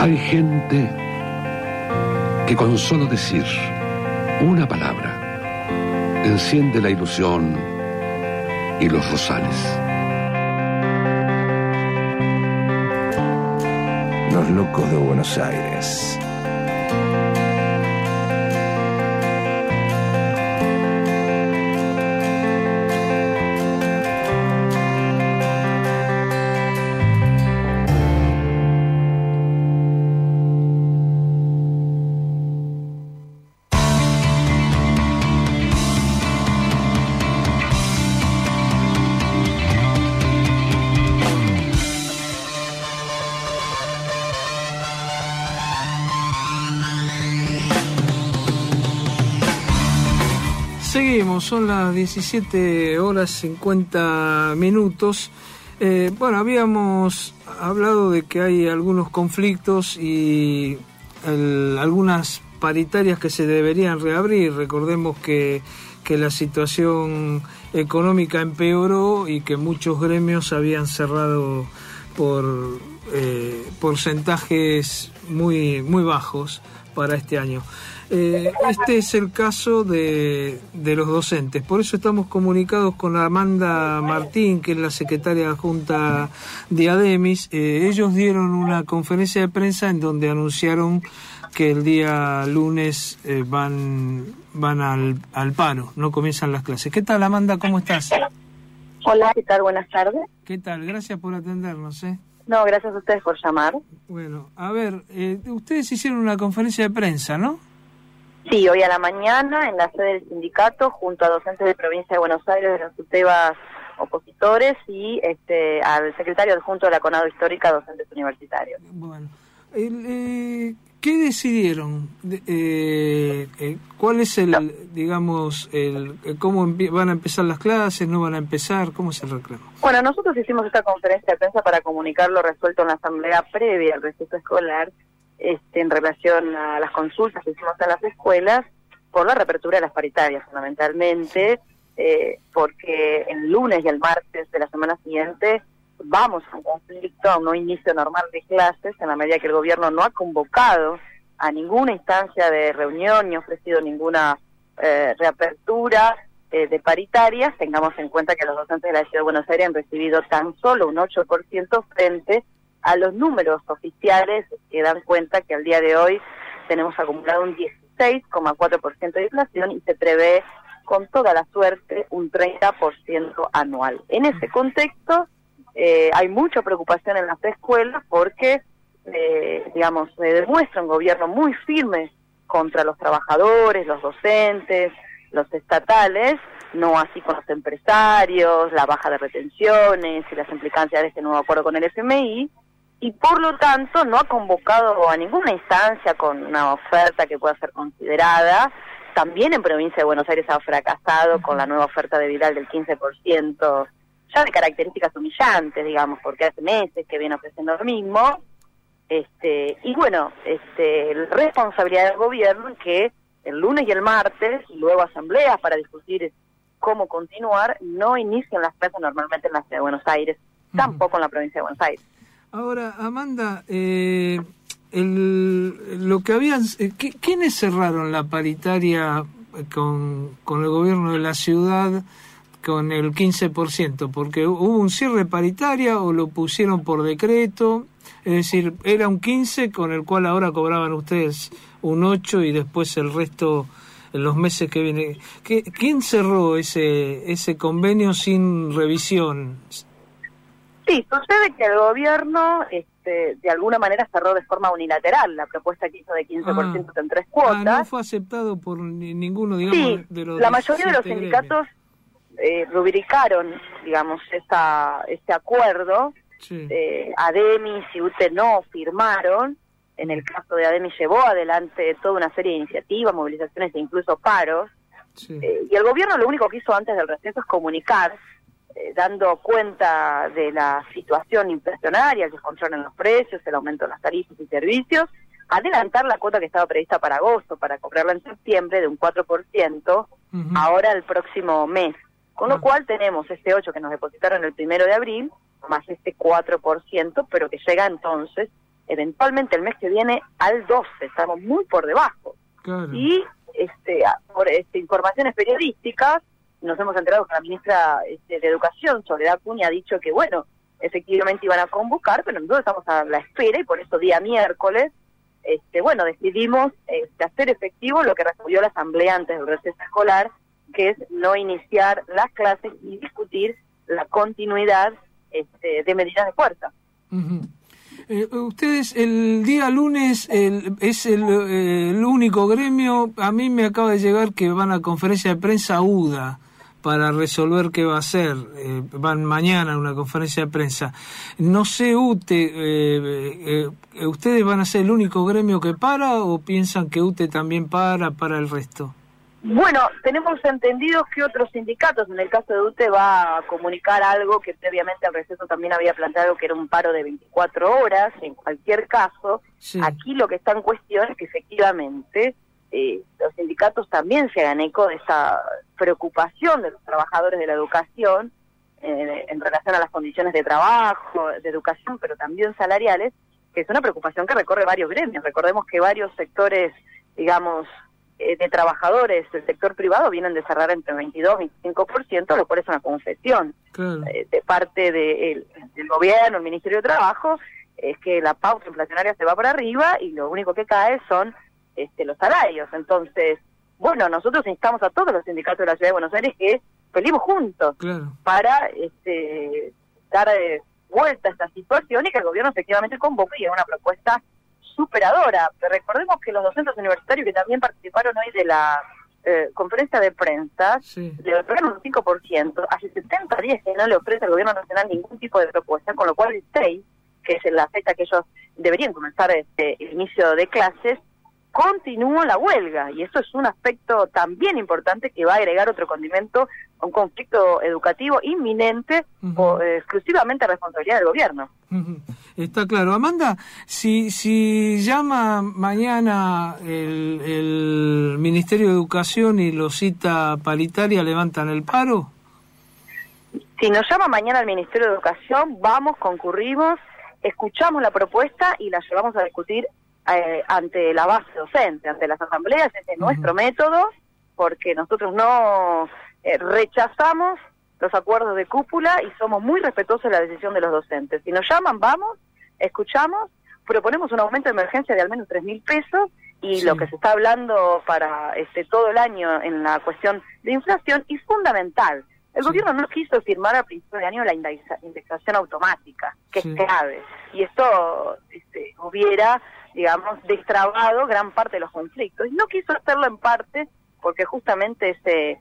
Hay gente que con solo decir una palabra enciende la ilusión y los rosales. Los locos de Buenos Aires. Seguimos, son las 17:50. Bueno, habíamos hablado de que hay algunos conflictos y algunas paritarias que se deberían reabrir. Recordemos que la situación económica empeoró y que muchos gremios habían cerrado por porcentajes muy bajos para este año. Este es el caso de los docentes. Por eso estamos comunicados con Amanda Martín, que es la secretaria adjunta de ADEMIS. Ellos dieron una conferencia de prensa en donde anunciaron que el día lunes van al paro, no comienzan las clases. ¿Qué tal, Amanda? ¿Cómo estás? Hola, ¿qué tal? Buenas tardes. ¿Qué tal? Gracias por atendernos. No, gracias a ustedes por llamar. Bueno, a ver, ustedes hicieron una conferencia de prensa, ¿no? Sí, hoy a la mañana en la sede del sindicato, junto a docentes de provincia de Buenos Aires, de los UTEBAS opositores y al secretario adjunto de la CONADO Histórica, docentes universitarios. Bueno, ¿qué decidieron? ¿Cuál es cómo van a empezar las clases? ¿No van a empezar? ¿Cómo se reclama? Bueno, nosotros hicimos esta conferencia de prensa para comunicar lo resuelto en la asamblea previa al receso escolar, en relación a las consultas que hicimos en las escuelas por la reapertura de las paritarias, fundamentalmente, porque el lunes y el martes de la semana siguiente vamos a un conflicto, a un inicio normal de clases, en la medida que el gobierno no ha convocado a ninguna instancia de reunión ni ofrecido ninguna reapertura de paritarias. Tengamos en cuenta que los docentes de la Ciudad de Buenos Aires han recibido tan solo un 8% frente a los números oficiales que dan cuenta que al día de hoy tenemos acumulado un 16,4% de inflación y se prevé con toda la suerte un 30% anual. En ese contexto hay mucha preocupación en las escuelas porque, se demuestra un gobierno muy firme contra los trabajadores, los docentes, los estatales, no así con los empresarios, la baja de retenciones y las implicancias de este nuevo acuerdo con el FMI, y por lo tanto no ha convocado a ninguna instancia con una oferta que pueda ser considerada. También en provincia de Buenos Aires ha fracasado con la nueva oferta de Vidal del 15%, ya de características humillantes, digamos, porque hace meses que viene ofreciendo lo mismo. Y bueno, responsabilidad del gobierno en que el lunes y el martes, y luego asambleas para discutir cómo continuar, no inician las clases normalmente en la Ciudad de Buenos Aires, tampoco en la provincia de Buenos Aires. Ahora, Amanda, lo que habían, ¿quiénes cerraron la paritaria con el gobierno de la ciudad con el 15%? Porque hubo un cierre de paritaria o lo pusieron por decreto, es decir, era un 15 con el cual ahora cobraban ustedes un 8 y después el resto en los meses que vienen. ¿Quién cerró ese convenio sin revisión? Sí, sucede que el gobierno de alguna manera cerró de forma unilateral la propuesta que hizo de 15% en 3 cuotas. No fue aceptado por ninguno, digamos, sí, de los... la mayoría de los sindicatos rubricaron, digamos, este acuerdo. Sí. ADEMIS y UTE no firmaron. En el caso de ADEMIS llevó adelante toda una serie de iniciativas, movilizaciones e incluso paros. Sí. Y el gobierno lo único que hizo antes del receso es comunicar, dando cuenta de la situación inflacionaria, que controlan los precios, el aumento de las tarifas y servicios, adelantar la cuota que estaba prevista para agosto, para cobrarla en septiembre de un 4%, ahora el próximo mes. Con lo cual tenemos este 8 que nos depositaron el 1 de abril, más este 4%, pero que llega entonces eventualmente el mes que viene al 12, estamos muy por debajo. Claro. Y por informaciones periodísticas nos hemos enterado que la ministra de Educación, Soledad Acuña, ha dicho que bueno, efectivamente iban a convocar, pero nosotros estamos a la espera y por eso día miércoles decidimos hacer efectivo lo que resolvió la asamblea antes del receso escolar, que es no iniciar las clases y discutir la continuidad de medidas de fuerza. Uh-huh. Ustedes el día lunes es el único gremio. A mí me acaba de llegar que van a conferencia de prensa UDA para resolver qué va a hacer. Van mañana a una conferencia de prensa. No sé, UTE, ¿ustedes van a ser el único gremio que para o piensan que UTE también para el resto? Bueno, tenemos entendido que otros sindicatos, en el caso de UTE, va a comunicar algo que previamente al receso también había planteado, que era un paro de 24 horas. En cualquier caso, sí. Aquí lo que está en cuestión es que efectivamente los sindicatos también se hagan eco de esa preocupación de los trabajadores de la educación en relación a las condiciones de trabajo, de educación, pero también salariales, que es una preocupación que recorre varios gremios. Recordemos que varios sectores, digamos, de trabajadores del sector privado vienen de cerrar entre 22 y 25%, lo cual es una concesión claro. De parte del gobierno, el Ministerio de Trabajo, es que la pauta inflacionaria se va para arriba y lo único que cae son los salarios. Entonces, bueno, nosotros instamos a todos los sindicatos de la Ciudad de Buenos Aires que peleemos juntos claro. para dar vuelta a esta situación y que el gobierno efectivamente convoque y haga una propuesta superadora. Pero recordemos que los docentes universitarios que también participaron hoy de la conferencia de prensa sí. le ofrecieron un 5%, hace 70 días que no le ofrece al gobierno nacional ningún tipo de propuesta, con lo cual el 6, que es la fecha que ellos deberían comenzar el inicio de clases, continúa la huelga, y eso es un aspecto también importante que va a agregar otro condimento a un conflicto educativo inminente uh-huh. Exclusivamente a responsabilidad del gobierno. Uh-huh. Está claro. Amanda, si llama mañana el Ministerio de Educación y lo cita paritaria, ¿levantan el paro? Si nos llama mañana el Ministerio de Educación, vamos, concurrimos, escuchamos la propuesta y la llevamos a discutir ante la base docente, ante las asambleas. Ese es nuestro método, porque nosotros no rechazamos los acuerdos de cúpula y somos muy respetuosos de la decisión de los docentes. Si nos llaman, vamos, escuchamos, proponemos un aumento de emergencia de al menos 3.000 pesos y sí. Lo que se está hablando para todo el año en la cuestión de inflación, y fundamental, el sí. gobierno no quiso firmar al principio de año la indexación automática, que sí. es clave, y esto hubiera, digamos, destrabado gran parte de los conflictos. Y no quiso hacerlo en parte porque justamente ese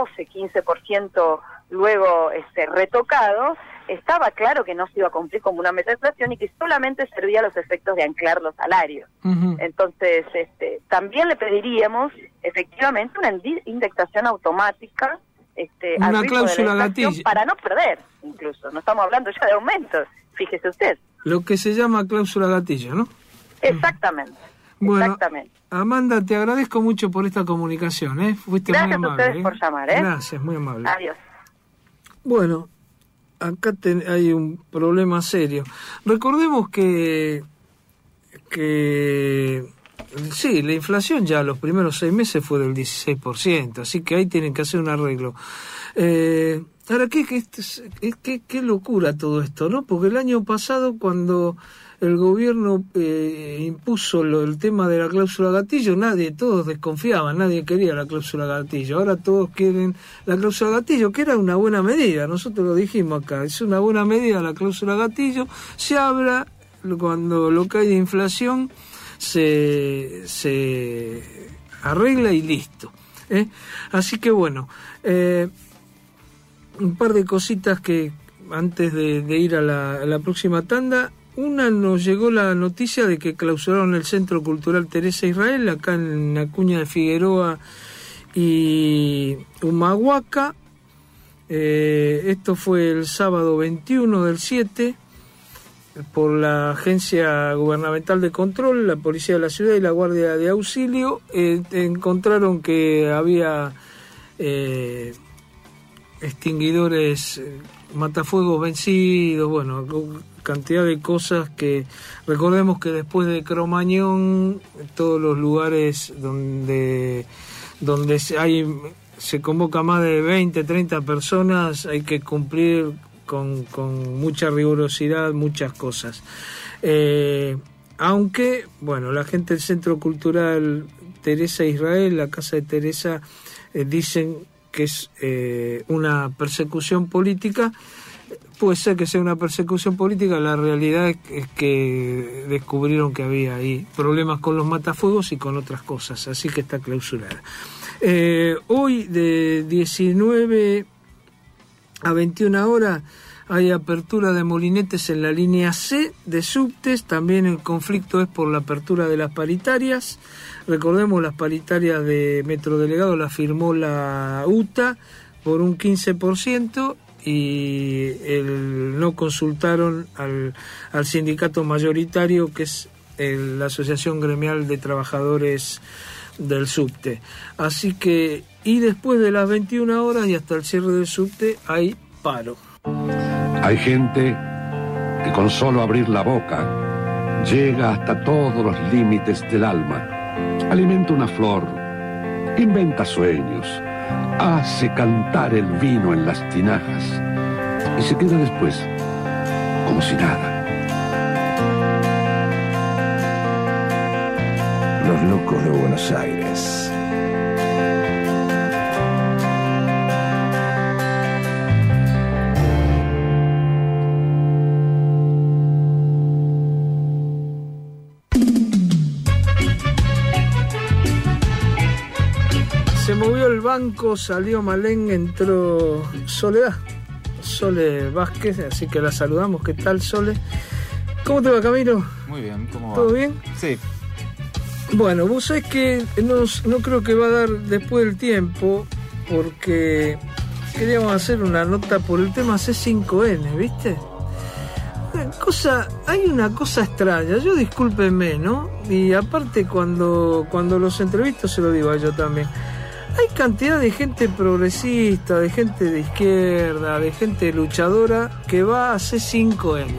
12-15% luego retocado, estaba claro que no se iba a cumplir como una meta de inflación y que solamente servía a los efectos de anclar los salarios. Uh-huh. Entonces, también le pediríamos efectivamente una indexación automática, una cláusula gatillo, para no perder, incluso. No estamos hablando ya de aumentos, fíjese usted. Lo que se llama cláusula gatillo, ¿no? Exactamente. Bueno, exactamente. Amanda, te agradezco mucho por esta comunicación, Fuiste gracias muy amable. Gracias a ustedes por llamar, Gracias, muy amable. Adiós. Bueno, acá hay un problema serio. Recordemos que sí, la inflación ya los primeros 6 meses fue del 16%, así que ahí tienen que hacer un arreglo. Ahora, qué locura todo esto, ¿no? Porque el año pasado, cuando el gobierno impuso el tema de la cláusula gatillo, todos desconfiaban, nadie quería la cláusula gatillo. Ahora todos quieren la cláusula gatillo, que era una buena medida. Nosotros lo dijimos acá, es una buena medida la cláusula gatillo. Se habla cuando lo que hay de inflación se arregla y listo. Así que bueno, un par de cositas que antes de ir a la próxima tanda. Una, nos llegó la noticia de que clausuraron el Centro Cultural Teresa Israel, acá en Acuña de Figueroa y Humahuaca. Esto fue el sábado 21 del 7, por la Agencia Gubernamental de Control, la Policía de la Ciudad y la Guardia de Auxilio. Encontraron que había extinguidores matafuegos vencidos, bueno, cantidad de cosas que recordemos que después de Cromañón todos los lugares donde se convoca más de 20, 30 personas, hay que cumplir con mucha rigurosidad muchas cosas. Aunque, bueno, la gente del Centro Cultural Teresa Israel, la Casa de Teresa, dicen que es una persecución política. Puede ser que sea una persecución política, la realidad es que descubrieron que había ahí problemas con los matafuegos y con otras cosas, así que está clausurada. Hoy de 19 a 21 horas hay apertura de molinetes en la línea C de subtes, también el conflicto es por la apertura de las paritarias. Recordemos, las paritarias de Metrodelegado las firmó la UTA por un 15%, y no consultaron al sindicato mayoritario, que es la Asociación Gremial de Trabajadores del Subte. Así que, y después de las 21 horas y hasta el cierre del subte hay paro. Hay gente que con solo abrir la boca llega hasta todos los límites del alma, alimenta una flor, inventa sueños, hace cantar el vino en las tinajas y se queda después como si nada. Los locos de Buenos Aires. Se movió el banco, salió Malén, entró Sole Vázquez, así que la saludamos. ¿Qué tal, Sole? ¿Cómo te va, Camilo? Muy bien, ¿cómo va? ¿Todo bien? Sí. Bueno, vos sabés que no creo que va a dar después del tiempo, porque queríamos hacer una nota por el tema C5N, ¿viste? Hay una cosa extraña, yo discúlpenme, ¿no? Y aparte cuando los entrevisto se lo digo a ellos también. Hay cantidad de gente progresista, de gente de izquierda, de gente luchadora que va a C5N.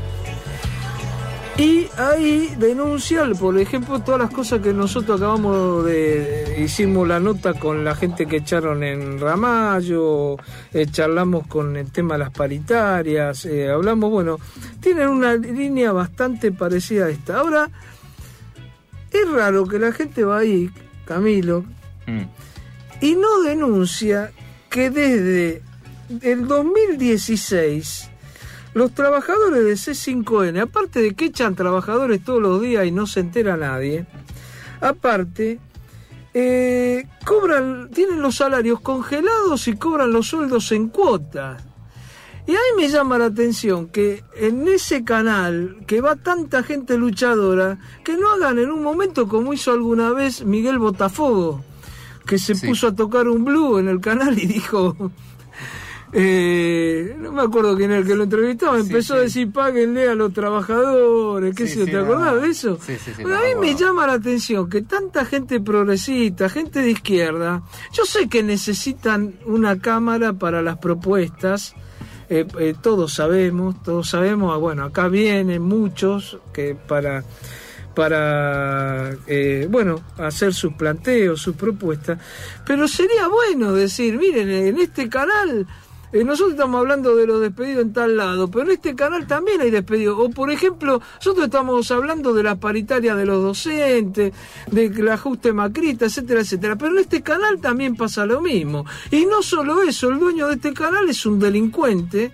Y ahí denuncian, por ejemplo, todas las cosas que nosotros hicimos la nota con la gente que echaron en Ramallo, charlamos con el tema de las paritarias, hablamos, bueno, tienen una línea bastante parecida a esta. Ahora, es raro que la gente va ahí, Camilo, y no denuncia que desde el 2016 los trabajadores de C5N, aparte de que echan trabajadores todos los días y no se entera nadie, aparte tienen los salarios congelados y cobran los sueldos en cuotas. Y a mí me llama la atención que en ese canal, que va tanta gente luchadora, que no hagan en un momento como hizo alguna vez Miguel Botafogo, que se puso a tocar un blues en el canal y dijo, no me acuerdo quién era el que lo entrevistaba, empezó a decir páguenle a los trabajadores, ¿qué sé yo? ¿Te acordás de eso? Bueno, a mí me llama la atención que tanta gente progresista, gente de izquierda, yo sé que necesitan una cámara para las propuestas, todos sabemos, bueno, acá vienen muchos que para hacer sus planteos, sus propuestas, pero sería bueno decir, miren, en este canal nosotros estamos hablando de los despedidos en tal lado, pero en este canal también hay despedidos, o por ejemplo, nosotros estamos hablando de la paritaria de los docentes, del ajuste macrista, etcétera, etcétera, pero en este canal también pasa lo mismo, y no solo eso, el dueño de este canal es un delincuente,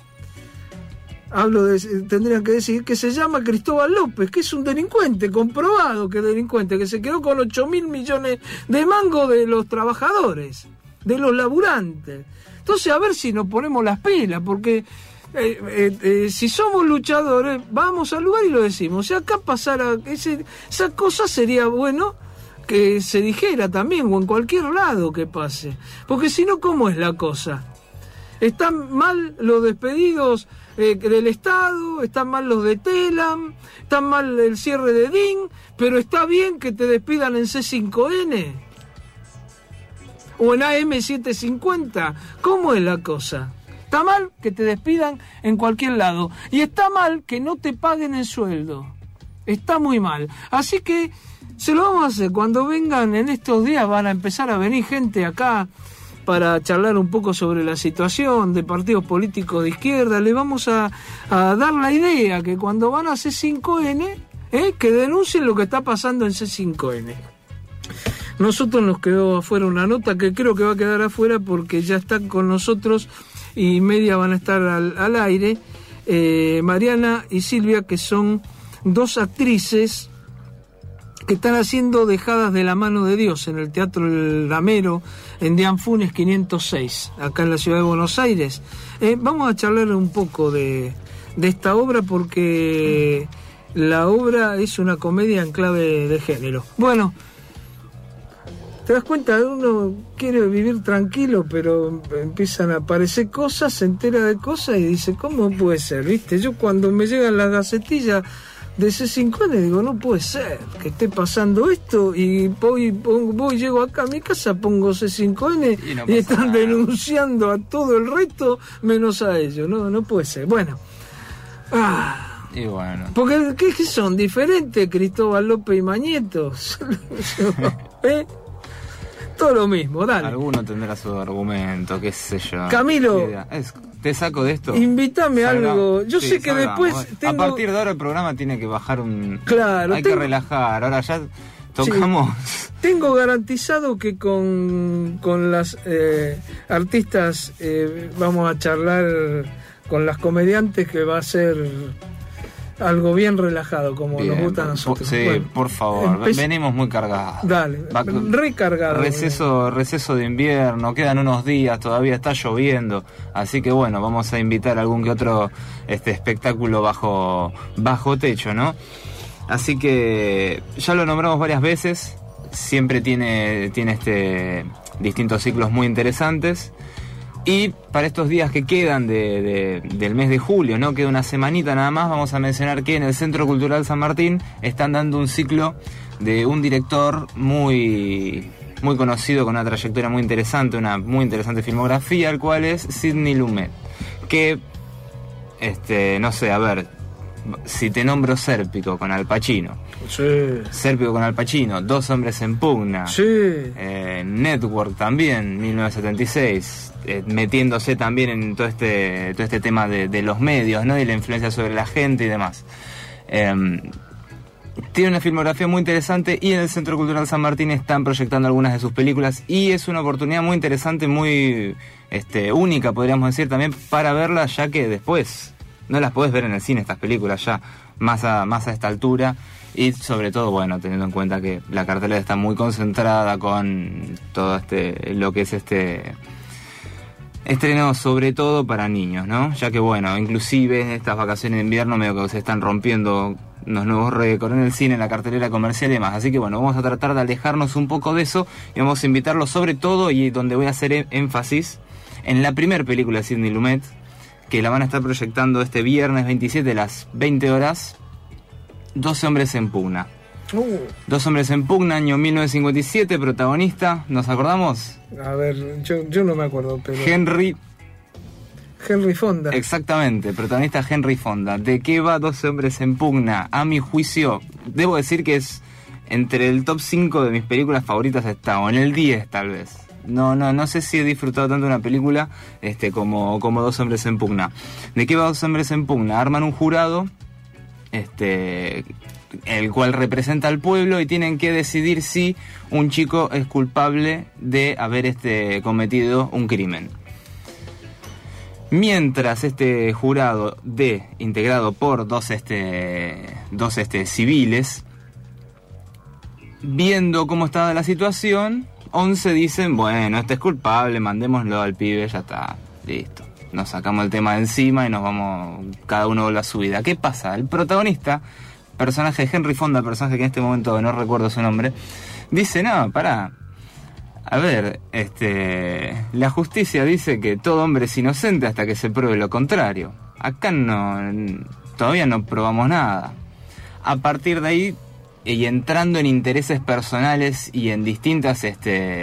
tendrían que decir que se llama Cristóbal López, que es un delincuente, comprobado que es delincuente, que se quedó con 8.000 millones de mangos de los trabajadores, de los laburantes. Entonces, a ver si nos ponemos las pilas, porque si somos luchadores, vamos al lugar y lo decimos. Si acá pasara esa cosa, sería bueno que se dijera también, o en cualquier lado que pase. Porque si no, ¿cómo es la cosa? Están mal los despedidos del Estado, están mal los de Telam, están mal el cierre de DIN, pero está bien que te despidan en C5N o en AM750. ¿Cómo es la cosa? Está mal que te despidan en cualquier lado. Y está mal que no te paguen el sueldo. Está muy mal. Así que se lo vamos a hacer. Cuando vengan en estos días van a empezar a venir gente acá para charlar un poco sobre la situación de partidos políticos de izquierda. Le vamos a dar la idea que cuando van a C5N, que denuncien lo que está pasando en C5N. Nosotros nos quedó afuera una nota que creo que va a quedar afuera porque ya están con nosotros y media van a estar al aire. Mariana y Silvia, que son dos actrices que están haciendo Dejadas de la mano de Dios en el Teatro El Damero, en de Anfunes 506, acá en la ciudad de Buenos Aires. Vamos a charlar un poco de esta obra porque la obra es una comedia en clave de género. Bueno, te das cuenta, uno quiere vivir tranquilo, pero empiezan a aparecer cosas, se entera de cosas y dice, ¿cómo puede ser? ¿Viste? Yo cuando me llegan las gacetillas de C5N digo, no puede ser que esté pasando esto, y voy llego acá a mi casa, pongo C5N y están nada. Denunciando a todo el resto menos a ellos. No puede ser. Bueno. Y bueno. Porque ¿qué son? ¿Diferentes Cristóbal López y Mañeto? Todo lo mismo, dale. Alguno tendrá su argumento, qué sé yo. Camilo, te saco de esto. Invítame algo. Yo sé que después tengo... A partir de ahora el programa tiene que bajar un... Claro. Hay que relajar. Ahora ya tocamos... Sí. Tengo garantizado que con las artistas vamos a charlar con las comediantes, que va a ser algo bien relajado, como bien, nos gusta a nosotros. Sí, bueno, por favor, venimos muy cargados. Dale, recargados. Receso de invierno, quedan unos días, todavía está lloviendo, así que bueno, vamos a invitar a algún que otro espectáculo bajo techo, ¿no? Así que ya lo nombramos varias veces, siempre tiene distintos ciclos muy interesantes. Y para estos días que quedan del mes de julio, ¿no? Queda una semanita nada más, vamos a mencionar que en el Centro Cultural San Martín están dando un ciclo de un director muy conocido, con una trayectoria muy interesante, una muy interesante filmografía, el cual es Sidney Lumet. Que, no sé, a ver, si te nombro Sérpico con Al Pacino. Sí. Sérpico con Al Pacino, Dos hombres en pugna. Sí. Network también, 1976. Metiéndose también en todo este tema de los medios, ¿no? Y la influencia sobre la gente y demás. Tiene una filmografía muy interesante y en el Centro Cultural San Martín están proyectando algunas de sus películas y es una oportunidad muy interesante, muy única, podríamos decir, también para verlas, ya que después no las podés ver en el cine, estas películas ya más a esta altura. Y sobre todo, bueno, teniendo en cuenta que la cartelera está muy concentrada con todo lo que es estreno, sobre todo para niños, ¿no? Ya que, bueno, inclusive en estas vacaciones de invierno medio que se están rompiendo unos nuevos récords en el cine, en la cartelera comercial y demás. Así que, bueno, vamos a tratar de alejarnos un poco de eso y vamos a invitarlos sobre todo, y donde voy a hacer énfasis, en la primera película de Sidney Lumet, que la van a estar proyectando este viernes 27 a las 20 horas, Dos hombres en pugna. Dos hombres en pugna, año 1957, protagonista, ¿nos acordamos? A ver, yo no me acuerdo, pero... Henry Fonda. Exactamente, protagonista Henry Fonda. ¿De qué va Dos hombres en pugna? A mi juicio, debo decir que es entre el top 5 de mis películas favoritas está, o en el 10 tal vez. No sé si he disfrutado tanto de una película como Dos hombres en pugna. ¿De qué va Dos hombres en pugna? Arman un jurado, el cual representa al pueblo, y tienen que decidir si un chico es culpable de haber cometido un crimen. Mientras este jurado integrado por dos civiles, viendo cómo estaba la situación, 11 dicen, bueno, este es culpable, mandémoslo al pibe, ya está, listo. Nos sacamos el tema de encima y nos vamos, cada uno vuelve a su vida. ¿Qué pasa? El protagonista, personaje de Henry Fonda, personaje que en este momento no recuerdo su nombre, dice, no, pará, a ver, la justicia dice que todo hombre es inocente hasta que se pruebe lo contrario. Acá todavía no probamos nada. A partir de ahí, y entrando en intereses personales y en distintas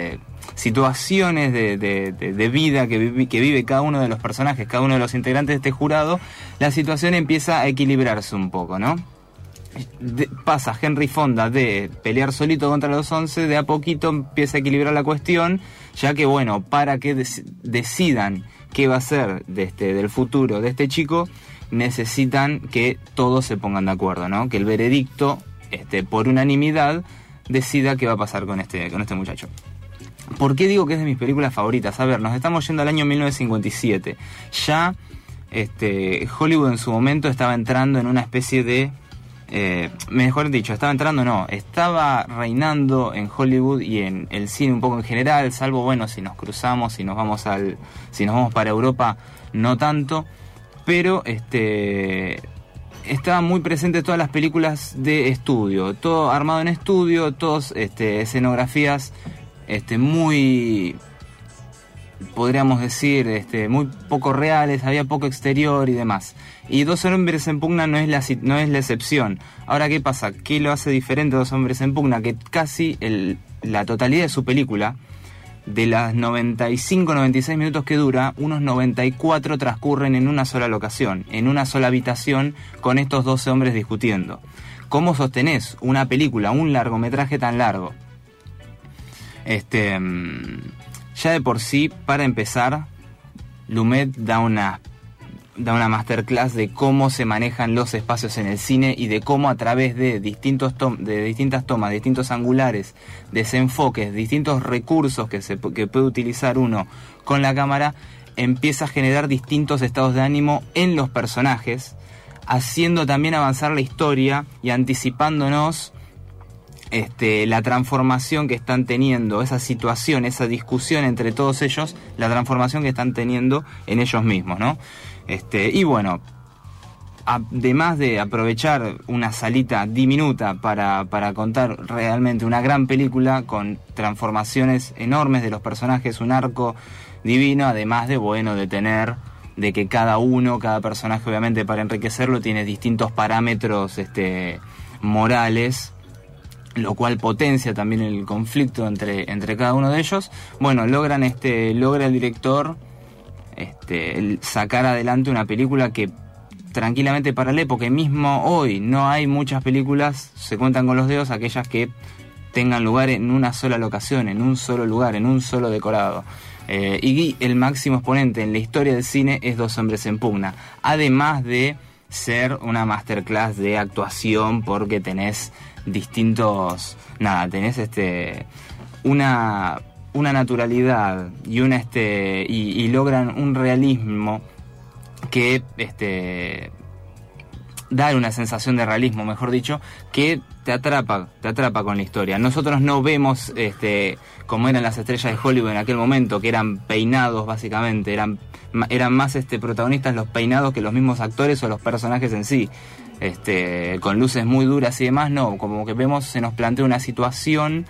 situaciones de vida que vive cada uno de los personajes, cada uno de los integrantes de este jurado, la situación empieza a equilibrarse un poco, ¿no? Pasa Henry Fonda de pelear solito contra los 11, de a poquito empieza a equilibrar la cuestión, ya que bueno, para que decidan qué va a ser del futuro de este chico, necesitan que todos se pongan de acuerdo, ¿no? Que el veredicto, por unanimidad, decida qué va a pasar con este muchacho. ¿Por qué digo que es de mis películas favoritas? A ver, nos estamos yendo al año 1957. Ya Hollywood en su momento estaba entrando en una especie de... mejor dicho, estaba reinando en Hollywood y en el cine un poco en general, salvo, bueno, si nos cruzamos, si nos vamos para Europa, no tanto, pero estaban muy presentes todas las películas de estudio, todo armado en estudio, todos escenografías muy, podríamos decir, muy poco reales, había poco exterior y demás. Y Dos hombres en pugna no es la excepción. Ahora, ¿qué pasa? ¿Qué lo hace diferente a Dos hombres en pugna? Que casi la totalidad de su película, de las 95-96 minutos que dura, unos 94 transcurren en una sola locación, en una sola habitación, con estos 12 hombres discutiendo. ¿Cómo sostenés una película, un largometraje tan largo? Ya de por sí, para empezar, Lumet da una masterclass de cómo se manejan los espacios en el cine y de cómo a través de distintas tomas, distintos angulares, desenfoques, distintos recursos que puede utilizar uno con la cámara, empieza a generar distintos estados de ánimo en los personajes, haciendo también avanzar la historia y anticipándonos la transformación que están teniendo, esa situación, esa discusión entre todos ellos, la transformación que están teniendo en ellos mismos, ¿no? Y bueno, además de aprovechar una salita diminuta para contar realmente una gran película con transformaciones enormes de los personajes, un arco divino, además de que cada personaje, obviamente, para enriquecerlo, tiene distintos parámetros morales, lo cual potencia también el conflicto entre cada uno de ellos. Bueno, logra el director sacar adelante una película que tranquilamente para la época, y mismo hoy no hay muchas películas, se cuentan con los dedos aquellas que tengan lugar en una sola locación, en un solo lugar, en un solo decorado. Y el máximo exponente en la historia del cine es Dos hombres en pugna, además de ser una masterclass de actuación, porque tenés una naturalidad y y logran un realismo que da una sensación de realismo, mejor dicho, que te atrapa con la historia. Nosotros no vemos como eran las estrellas de Hollywood en aquel momento, que eran peinados básicamente, eran más protagonistas los peinados que los mismos actores o los personajes en sí, con luces muy duras y demás. No, como que vemos, se nos plantea una situación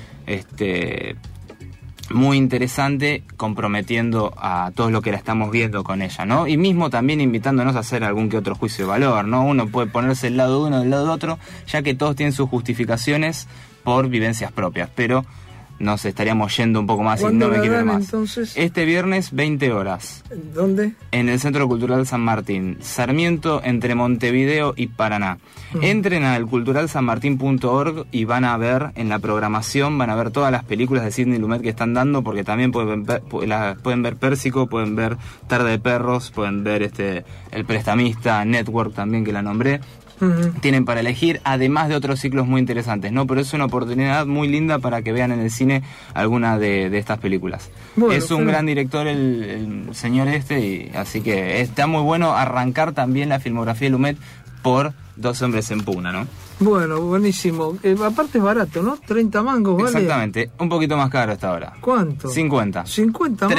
muy interesante, comprometiendo a todos lo que la estamos viendo con ella, ¿no? Y mismo también invitándonos a hacer algún que otro juicio de valor, ¿no? Uno puede ponerse del lado de uno, del lado de otro, ya que todos tienen sus justificaciones por vivencias propias, pero nos estaríamos yendo un poco más y no me quiero ir más. Entonces, este viernes, 20 horas. ¿Dónde? En el Centro Cultural San Martín, Sarmiento, entre Montevideo y Paraná. Entren al culturalsanmartin.org y van a ver en la programación, van a ver todas las películas de Sidney Lumet que están dando, porque también pueden ver Pérsico, pueden ver Tarde de Perros, pueden ver El Prestamista, Network también, que la nombré. Tienen para elegir, además de otros ciclos muy interesantes, ¿no? Pero es una oportunidad muy linda para que vean en el cine alguna de estas películas. Bueno, es un gran director el señor y así que está muy bueno arrancar también la filmografía de Lumet por Dos hombres en pugna, ¿no? Bueno, buenísimo. Aparte es barato, ¿no? 30 mangos, ¿vale? Exactamente, un poquito más caro hasta ahora. ¿Cuánto? 50 mangos.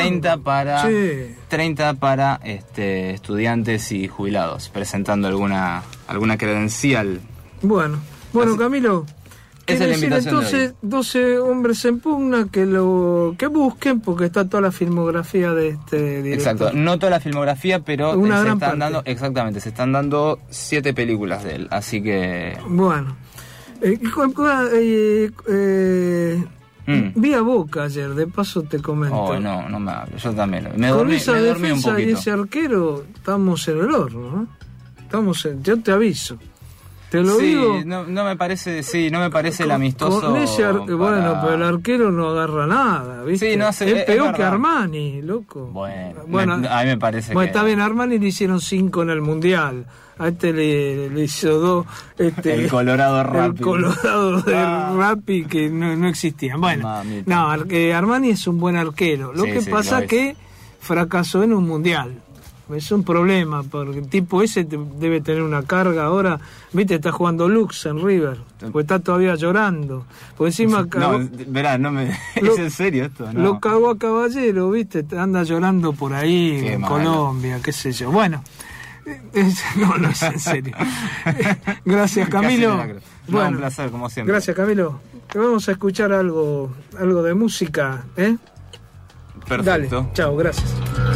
30 para estudiantes y jubilados, presentando alguna credencial. Bueno, así, Camilo, esa es la invitación. Entonces, 12 hombres en pugna, que busquen, porque está toda la filmografía de este director. Exacto, no toda la filmografía, pero se están dando 7 películas de él, así que... Bueno, Vi a Boca ayer, de paso te comento. Oh, no me hables, yo también. Me Con dormí, esa me dormí un defensa y poquito. ese arquero, estamos en el horno, ¿no? Yo te aviso. Te lo digo. No me parece el amistoso. Con ese bueno, pero el arquero no agarra nada, ¿viste? Sí, no hace, es peor es que Armani, loco. Bueno, a mí me parece que... Está bien, Armani le hicieron 5 en el Mundial. A este le hizo 2. El Colorado Rappi. El Colorado de Rappi que no existían. Bueno, Armani es un buen arquero. Lo que pasa que fracasó en un Mundial. Es un problema, porque el tipo ese debe tener una carga ahora. Viste, está jugando Lux en River, porque está todavía llorando. Por encima ¿es en serio esto? No. Lo cagó a Caballero, viste, anda llorando por ahí Qué en malo. Colombia, qué sé yo. Bueno, no es en serio. Gracias, Camilo. Un placer, como siempre. Gracias, Camilo. Vamos a escuchar algo de música, ¿eh? Perfecto. Dale, chao, gracias.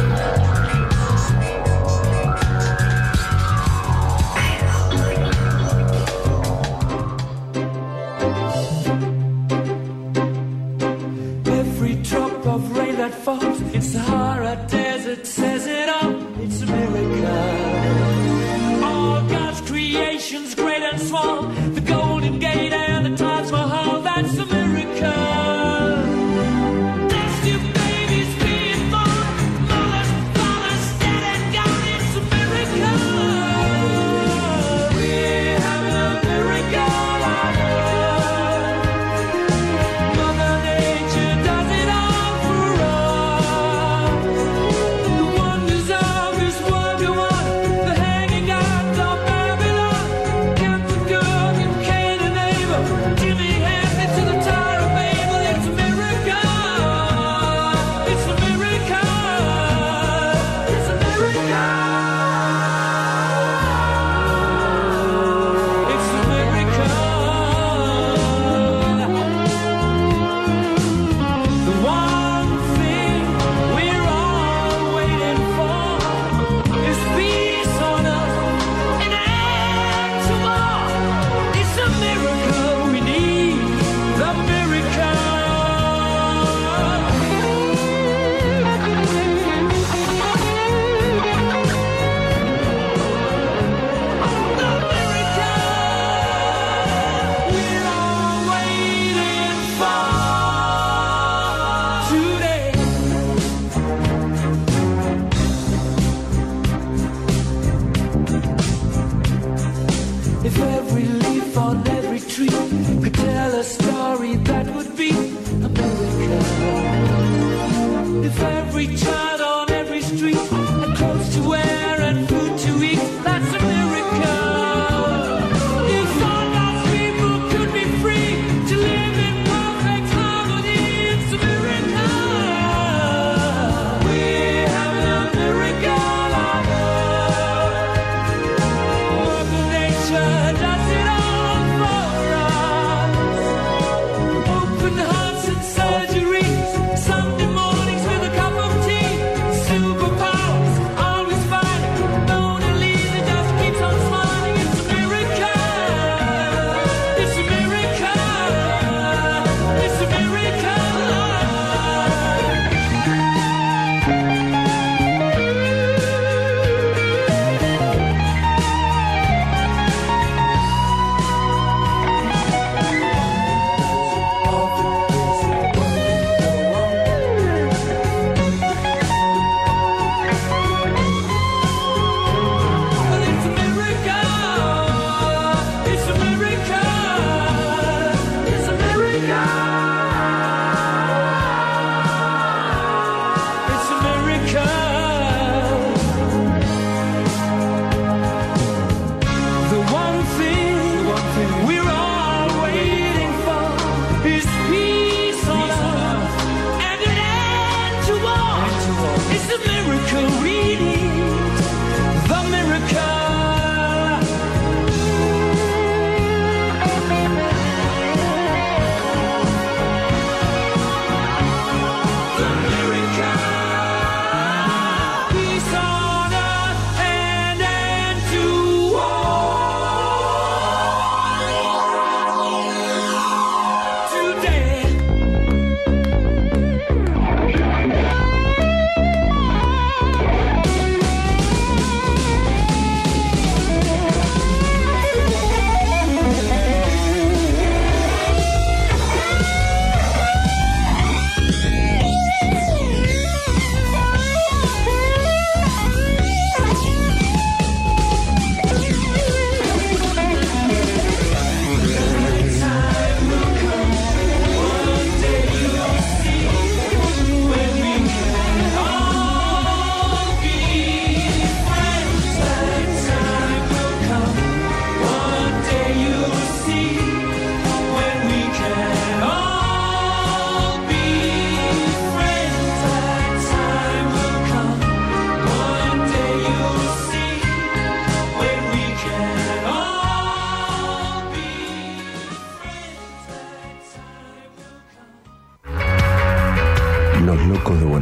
Falls in Sahara Desert says it all, it's a miracle. All God's creations great and small, the Golden Gate and the Taj Mahal, that's a miracle. That's your babies being born, mothers, fathers, dead and gone, it's a miracle. We're having a miracle on earth. Mother Nature does it all for us. The wonders of this world go on, the hanging out of Babylon, Captain Cook and Cain and Abel, Jimmy Hanley to the Tower of Babel. It's a miracle. It's a miracle. It's a miracle. It's a miracle. The one thing we're all waiting for is peace on earth and an end to war. It's a miracle we need, the miracle. The miracle we're all waiting for today. If every leaf on every tree could tell a story, that would be a miracle. If every child on every street had clothes to wear and food to eat, that's a miracle. If all God's people could be free to live in perfect harmony, it's a miracle. We're having a miracle on earth. Mother Nature does it all for us. Open hearts and surgeries, Sunday mornings with a cup of tea.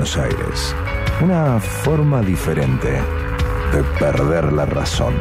Buenos Aires. Una forma diferente de perder la razón.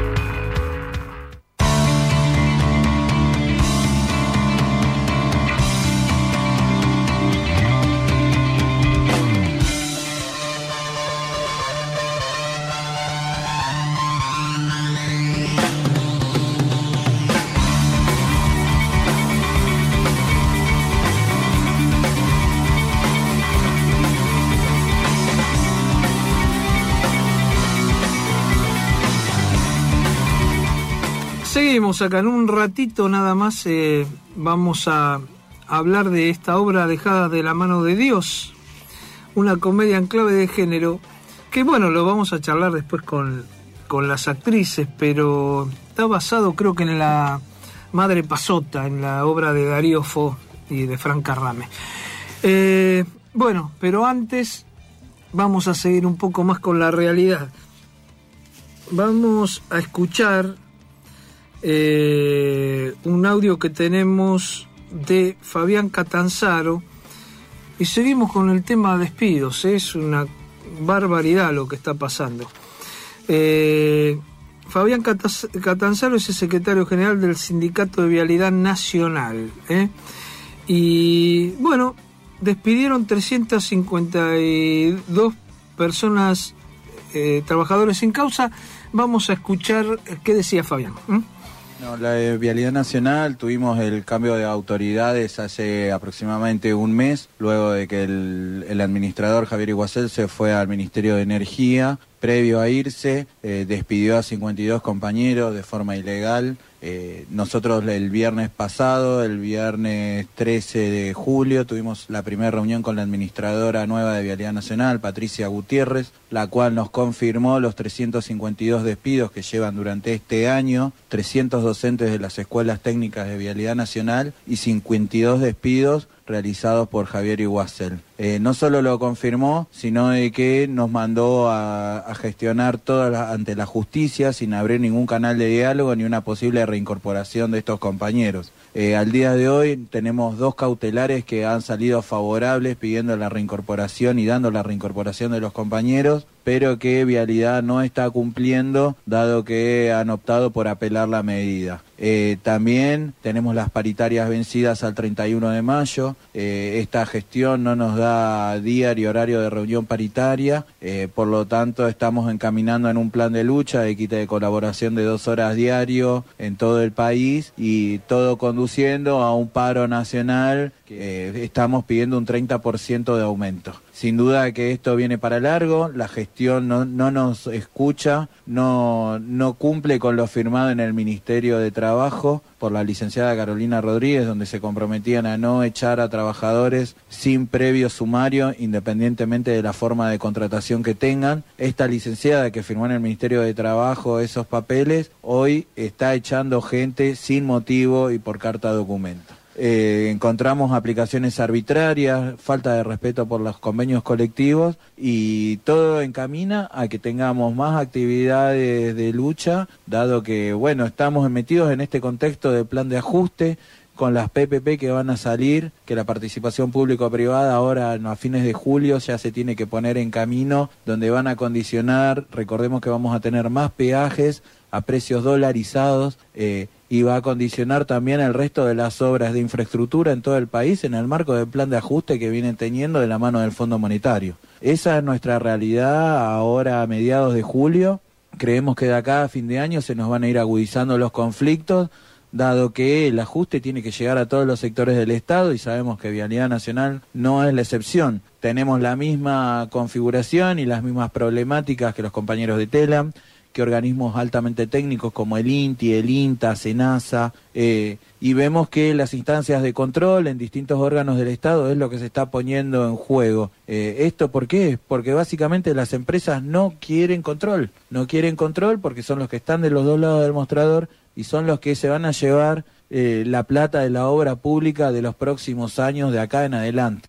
Seguimos acá, en un ratito nada más vamos a hablar de esta obra Dejada de la mano de Dios, una comedia en clave de género, que bueno, lo vamos a charlar después con las actrices, pero está basado creo que en la Madre Pasota, en la obra de Darío Fo y de Frank Carrame. Bueno, pero antes vamos a seguir un poco más con la realidad. Vamos a escuchar un audio que tenemos de Fabián Catanzaro y seguimos con el tema de despidos. Es una barbaridad lo que está pasando. Fabián Catanzaro es el secretario general del Sindicato de Vialidad Nacional, y bueno, despidieron 352 personas, trabajadores sin causa. Vamos a escuchar qué decía Fabián. No, la de Vialidad Nacional tuvimos el cambio de autoridades hace aproximadamente un mes, luego de que el administrador Javier Iguacel se fue al Ministerio de Energía. Previo a irse, despidió a 52 compañeros de forma ilegal. Nosotros el viernes pasado, el viernes 13 de julio, tuvimos la primera reunión con la administradora nueva de Vialidad Nacional, Patricia Gutiérrez, la cual nos confirmó los 352 despidos que llevan durante este año, 300 docentes de las escuelas técnicas de Vialidad Nacional y 52 despidos realizados por Javier Iguacel. No solo lo confirmó, sino de que nos mandó a gestionar ante la justicia sin abrir ningún canal de diálogo ni una posible reincorporación de estos compañeros. Al día de hoy tenemos 2 cautelares que han salido favorables pidiendo la reincorporación y dando la reincorporación de los compañeros, pero que Vialidad no está cumpliendo, dado que han optado por apelar la medida. También tenemos las paritarias vencidas al 31 de mayo. Esta gestión no nos da día y horario de reunión paritaria, por lo tanto estamos encaminando en un plan de lucha de quita de colaboración de 2 horas diario en todo el país, y todo conduciendo a un paro nacional que estamos pidiendo un 30% de aumento. Sin duda que esto viene para largo, la gestión no nos escucha, no cumple con lo firmado en el Ministerio de Trabajo por la licenciada Carolina Rodríguez, donde se comprometían a no echar a trabajadores sin previo sumario, independientemente de la forma de contratación que tengan. Esta licenciada que firmó en el Ministerio de Trabajo esos papeles, hoy está echando gente sin motivo y por carta documento. Encontramos aplicaciones arbitrarias, falta de respeto por los convenios colectivos, y todo encamina a que tengamos más actividades de lucha, dado que, bueno, estamos metidos en este contexto de plan de ajuste, con las PPP que van a salir, que la participación público-privada ahora a fines de julio ya se tiene que poner en camino, donde van a condicionar, recordemos que vamos a tener más peajes a precios dolarizados, y va a condicionar también el resto de las obras de infraestructura en todo el país en el marco del plan de ajuste que vienen teniendo de la mano del Fondo Monetario. Esa es nuestra realidad ahora a mediados de julio. Creemos que de acá a fin de año se nos van a ir agudizando los conflictos, dado que el ajuste tiene que llegar a todos los sectores del Estado, y sabemos que Vialidad Nacional no es la excepción. Tenemos la misma configuración y las mismas problemáticas que los compañeros de TELAM, que organismos altamente técnicos como el INTI, el INTA, SENASA, y vemos que las instancias de control en distintos órganos del Estado es lo que se está poniendo en juego. ¿Esto por qué? Porque básicamente las empresas no quieren control porque son los que están de los dos lados del mostrador y son los que se van a llevar la plata de la obra pública de los próximos años de acá en adelante.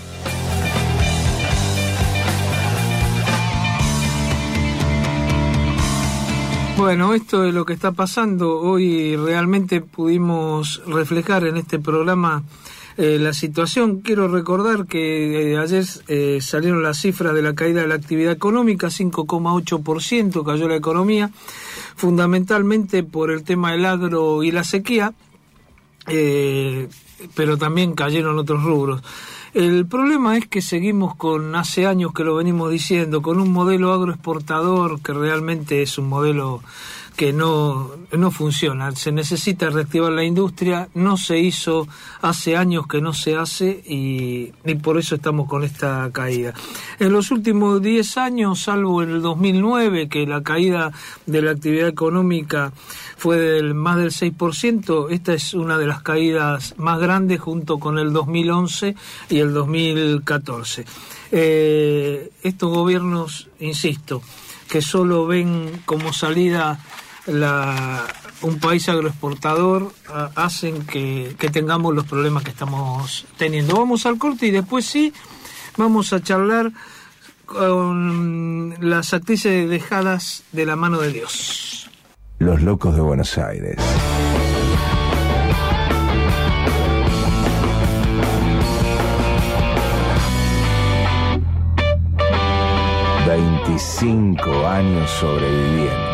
Bueno, esto es lo que está pasando. Hoy realmente pudimos reflejar en este programa la situación. Quiero recordar que ayer salieron las cifras de la caída de la actividad económica, 5,8% cayó la economía, fundamentalmente por el tema del agro y la sequía, pero también cayeron otros rubros. El problema es que seguimos hace años que lo venimos diciendo, con un modelo agroexportador que realmente es un modelo que no funciona. Se necesita reactivar la industria, no se hizo, hace años que no se hace y por eso estamos con esta caída. En los últimos 10 años, salvo en el 2009, que la caída de la actividad económica fue del más del 6%, esta es una de las caídas más grandes junto con el 2011 y el 2014. Estos gobiernos, insisto, que solo ven como salida un país agroexportador, hacen que tengamos los problemas que estamos teniendo. Vamos al corte y después sí vamos a charlar con las actrices dejadas de la mano de Dios. Los locos de Buenos Aires. ...25 años sobreviviendo.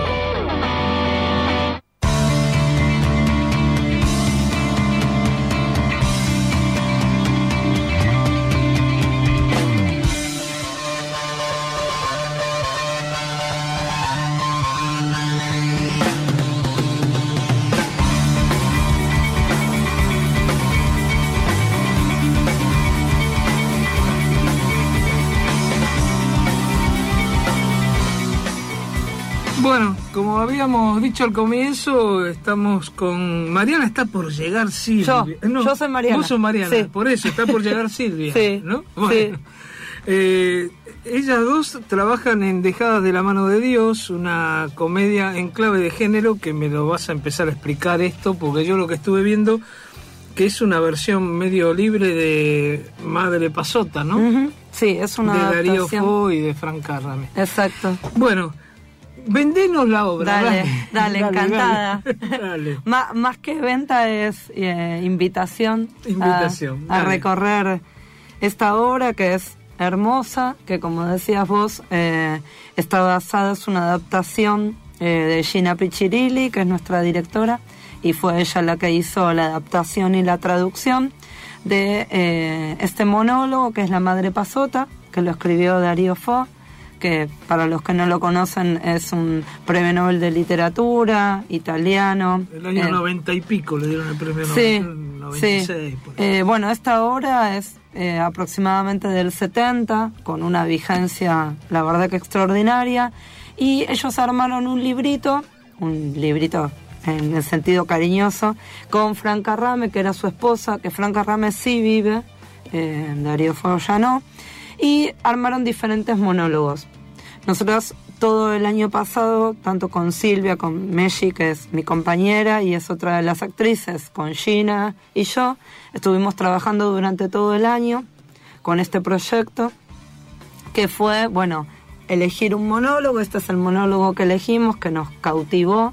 Bueno, como habíamos dicho al comienzo, estamos con Mariana. Está por llegar Silvia. Yo soy Mariana. Vos sos Mariana, sí. Por eso está por llegar Silvia, sí, ¿no? Bueno, sí. Ellas dos trabajan en Dejadas de la mano de Dios, una comedia en clave de género, que me lo vas a empezar a explicar esto, porque yo lo que estuve viendo, que es una versión medio libre de Madre Pasota, ¿no? Uh-huh. Sí, es una de adaptación. Darío Fo y de Frank Carrame. Exacto. Bueno, vendenos la obra. Dale, encantada. Dale. Más que venta es invitación a recorrer esta obra, que es hermosa, que como decías vos, está basada, es una adaptación de Gina Piccirilli, que es nuestra directora, y fue ella la que hizo la adaptación y la traducción de este monólogo, que es La Madre Pasota, que lo escribió Darío Fo, que para los que no lo conocen es un premio Nobel de literatura italiano. El año 90 y pico le dieron el premio sí, Nobel, 96. Sí. Bueno, esta obra es aproximadamente del 70, con una vigencia, la verdad que extraordinaria, y ellos armaron un librito en el sentido cariñoso, con Frank Carrame, que era su esposa, que Frank Carrame sí vive, Darío Fo ya no, y armaron diferentes monólogos. Nosotros todo el año pasado, tanto con Silvia, con Meshi, que es mi compañera y es otra de las actrices, con Gina y yo, estuvimos trabajando durante todo el año con este proyecto, que fue, bueno, elegir un monólogo. Este es el monólogo que elegimos, que nos cautivó.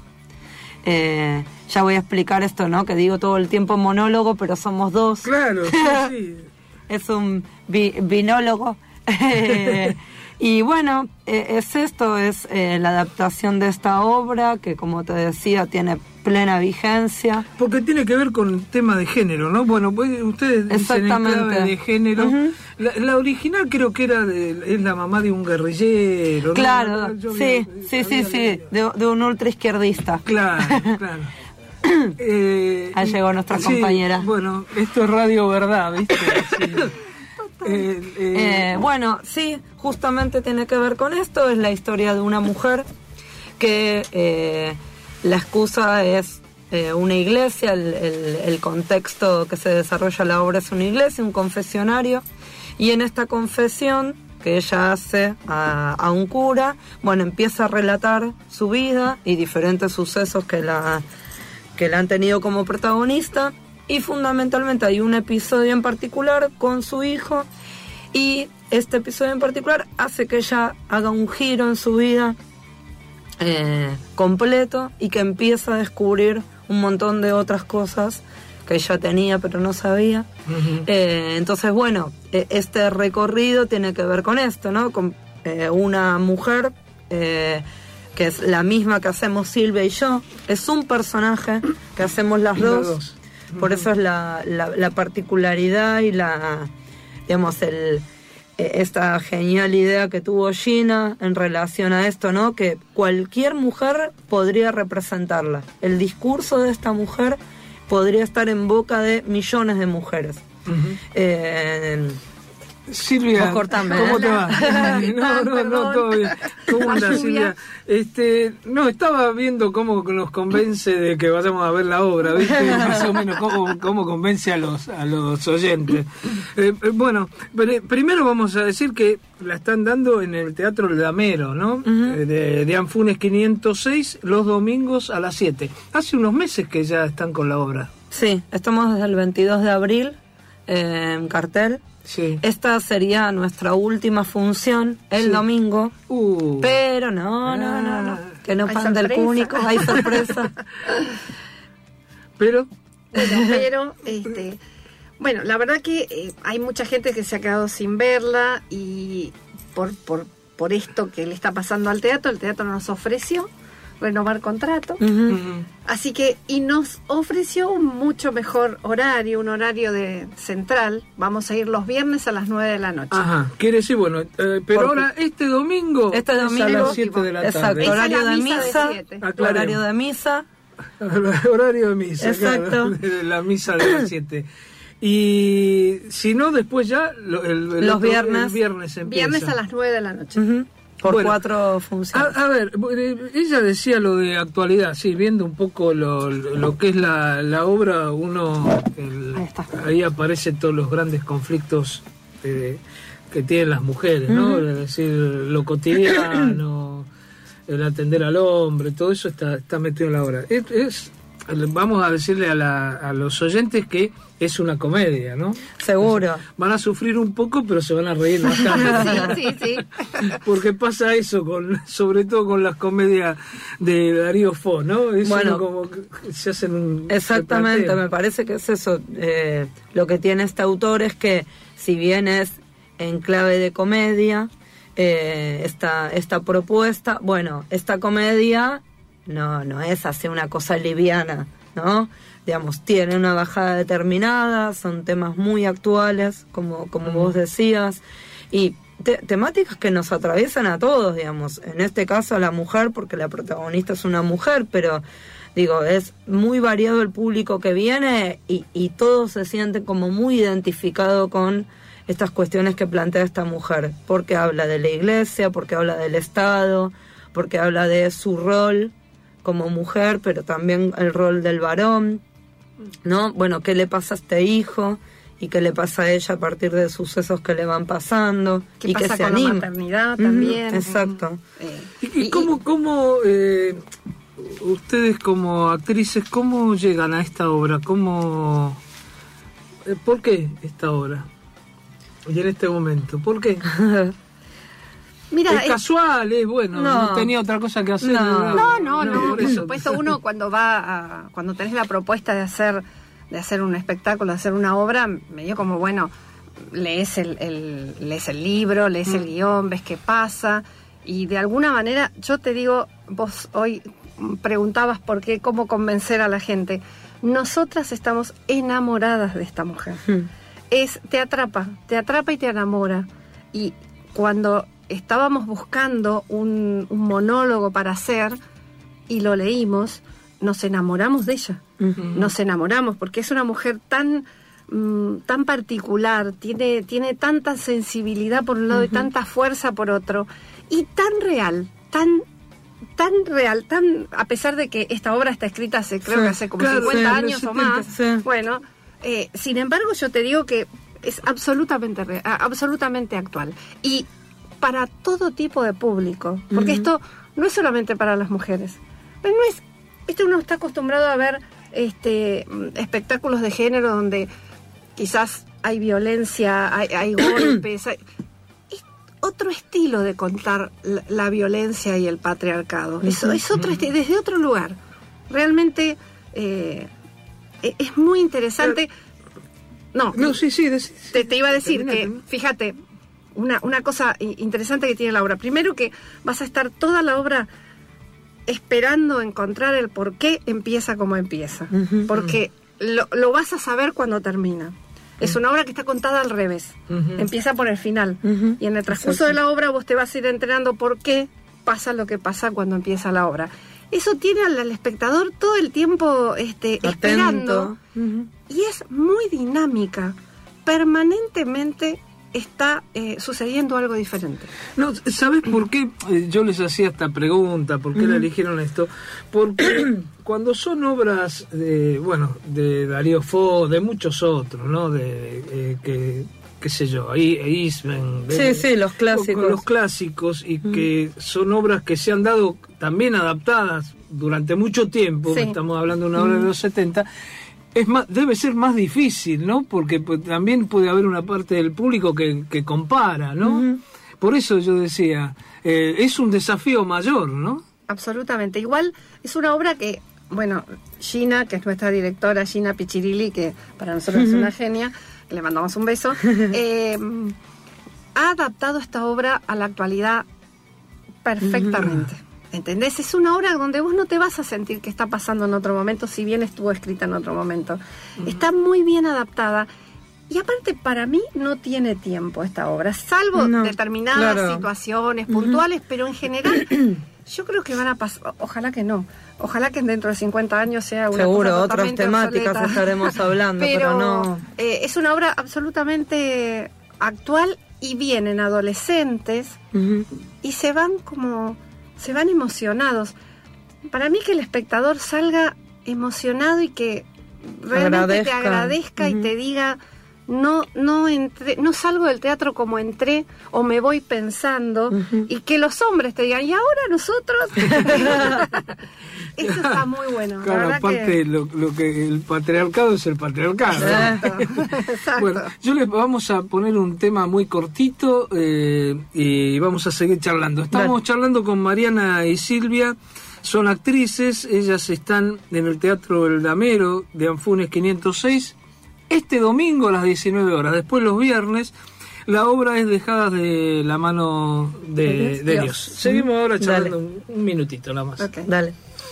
Ya voy a explicar esto, ¿no? Que digo todo el tiempo monólogo, pero somos dos. Claro, sí. Es un binólogo. Y bueno, es esto, es la adaptación de esta obra, que como te decía, tiene plena vigencia. Porque tiene que ver con el tema de género, ¿no? Bueno, pues ustedes dicen en clave de género. Uh-huh. La original creo que es la mamá de un guerrillero, ¿no? Claro, sí, de un ultraizquierdista. Claro. Ahí llegó nuestra compañera. Bueno, esto es Radio Verdad, ¿viste? Bueno, sí, justamente tiene que ver con esto. Es la historia de una mujer que la excusa es una iglesia. El contexto que se desarrolla la obra es una iglesia, un confesionario, y en esta confesión que ella hace a un cura, bueno, empieza a relatar su vida y diferentes sucesos que la han tenido como protagonista. Y fundamentalmente hay un episodio en particular con su hijo, y este episodio en particular hace que ella haga un giro en su vida completo, y que empieza a descubrir un montón de otras cosas que ella tenía pero no sabía. Entonces, bueno, este recorrido tiene que ver con esto, ¿no? Con una mujer que es la misma que hacemos Silvia y yo, es un personaje que hacemos las dos. Por eso es la particularidad y digamos, esta genial idea que tuvo Gina en relación a esto, ¿no? Que cualquier mujer podría representarla. El discurso de esta mujer podría estar en boca de millones de mujeres. Silvia, ¿cómo te va? No, todo bien. ¿Cómo andas, Silvia? No, estaba viendo cómo nos convence de que vayamos a ver la obra, ¿viste? Más o menos cómo convence a los oyentes. Bueno, primero vamos a decir que la están dando en el Teatro El Damero, ¿no? De Anfunes 506, los domingos a las 7. Hace unos meses que ya están con la obra. Sí, estamos desde el 22 de abril en cartel. Sí. Esta sería nuestra última función el domingo, pero no, que no pan del cúnico, hay sorpresa. Pero bueno, la verdad que hay mucha gente que se ha quedado sin verla y por esto que le está pasando al teatro, el teatro nos ofreció renovar contrato, así que, y nos ofreció un mucho mejor horario, un horario central. Vamos a ir los viernes a las 9 de la noche. Ajá, quiere decir, bueno, pero ahora este domingo es a las 7 de la tarde. Exacto, horario de misa, horario de misa. Horario de misa, exacto. Claro, la misa de las 7. Y si no, después ya los viernes. El viernes empieza. Viernes a las 9 de la noche. Por 4 funciones. A ver, ella decía lo de actualidad, sí, viendo un poco lo que es la obra, ahí aparecen todos los grandes conflictos que tienen las mujeres, ¿no? Es decir, lo cotidiano, el atender al hombre, todo eso está metido en la obra. Vamos a decirle a los oyentes que es una comedia, ¿no? Seguro. Van a sufrir un poco, pero se van a reír bastante. Sí. Porque pasa eso, sobre todo con las comedias de Darío Fo, ¿no? Es como que se hacen un... Exactamente, replateo. me parece que es eso. Lo que tiene este autor es que, si bien es en clave de comedia, esta propuesta, bueno, esta comedia no es así una cosa liviana, ¿no? Digamos, tiene una bajada determinada, son temas muy actuales, como vos decías, y temáticas que nos atraviesan a todos, digamos, en este caso a la mujer, porque la protagonista es una mujer, pero digo, es muy variado el público que viene y todos se sienten como muy identificados con estas cuestiones que plantea esta mujer, porque habla de la iglesia, porque habla del Estado, porque habla de su rol como mujer, pero también el rol del varón, ¿no? Bueno, ¿qué le pasa a este hijo? ¿Y qué le pasa a ella a partir de sucesos que le van pasando? ¿Qué y pasa que se con anima. la maternidad también? Exacto. ¿Y cómo ustedes como actrices, cómo llegan a esta obra? ¿Por qué esta obra? Y en este momento, ¿por qué? Mira, es casual, es bueno, no tenía otra cosa que hacer. No, por supuesto, uno cuando cuando tenés la propuesta de hacer un espectáculo, de hacer una obra, medio como, bueno, lees el libro, lees el guión, ves qué pasa, y de alguna manera, yo te digo, vos hoy preguntabas cómo convencer a la gente. Nosotras estamos enamoradas de esta mujer. Te atrapa y te enamora. Y cuando estábamos buscando un monólogo para hacer y lo leímos, nos enamoramos de ella. Nos enamoramos porque es una mujer tan particular, tiene tanta sensibilidad por un lado y tanta fuerza por otro, y tan real, a pesar de que esta obra está escrita hace como 50 años o más. Bueno, sin embargo, yo te digo que es absolutamente actual. Y para todo tipo de público, porque esto no es solamente para las mujeres. Pero uno está acostumbrado a ver espectáculos de género donde quizás hay violencia, hay golpes, es otro estilo de contar la violencia y el patriarcado. Es otro desde otro lugar. Realmente es muy interesante. Sí, te iba a decir que, fíjate, una cosa interesante que tiene la obra. Primero que vas a estar toda la obra esperando encontrar el por qué empieza como empieza. Porque lo vas a saber cuando termina. Es una obra que está contada al revés. Empieza por el final. Y en el transcurso de la obra vos te vas a ir enterando por qué pasa lo que pasa cuando empieza la obra. Eso tiene al espectador todo el tiempo esperando. Y es muy dinámica. Permanentemente está sucediendo algo diferente. No, ¿sabes por qué yo les hacía esta pregunta? ¿Por qué la eligieron esto? Porque cuando son obras de Darío Fo, de muchos otros, ¿no? Qué sé yo, Eastman, los clásicos. Los clásicos, y que son obras que se han dado también adaptadas durante mucho tiempo, estamos hablando de una obra de los 70, debe ser más difícil, ¿no? Porque también puede haber una parte del público que compara, ¿no? Por eso yo decía, es un desafío mayor, ¿no? Absolutamente. Igual es una obra que, Gina, que es nuestra directora, Gina Pichirilli, que para nosotros es una genia, le mandamos un beso, ha adaptado esta obra a la actualidad perfectamente. ¿Entendés? Es una obra donde vos no te vas a sentir que está pasando en otro momento, si bien estuvo escrita en otro momento. Está muy bien adaptada. Y aparte, para mí, no tiene tiempo esta obra, salvo determinadas situaciones puntuales, pero en general, yo creo que van a pasar, ojalá que no. Ojalá que dentro de 50 años sea una Seguro, cosa otras temáticas obsoleta. Estaremos hablando, pero no. Es una obra absolutamente actual y vienen adolescentes y se van emocionados. Para mí que el espectador salga emocionado y que realmente te agradezca y te diga, no salgo del teatro como entré, o me voy pensando, y que los hombres te digan, y ahora nosotros. Eso está muy bueno. Claro, aparte lo que el patriarcado es el patriarcado. Exacto. Bueno, vamos a poner un tema muy cortito y vamos a seguir charlando. Estamos charlando con Mariana y Silvia, son actrices, ellas están en el Teatro El Damero de Anfunes 506, este domingo a las 19 horas, después los viernes. La obra es Dejada de la mano de Dios. Seguimos ahora charlando un minutito nada más. Okay. Dale.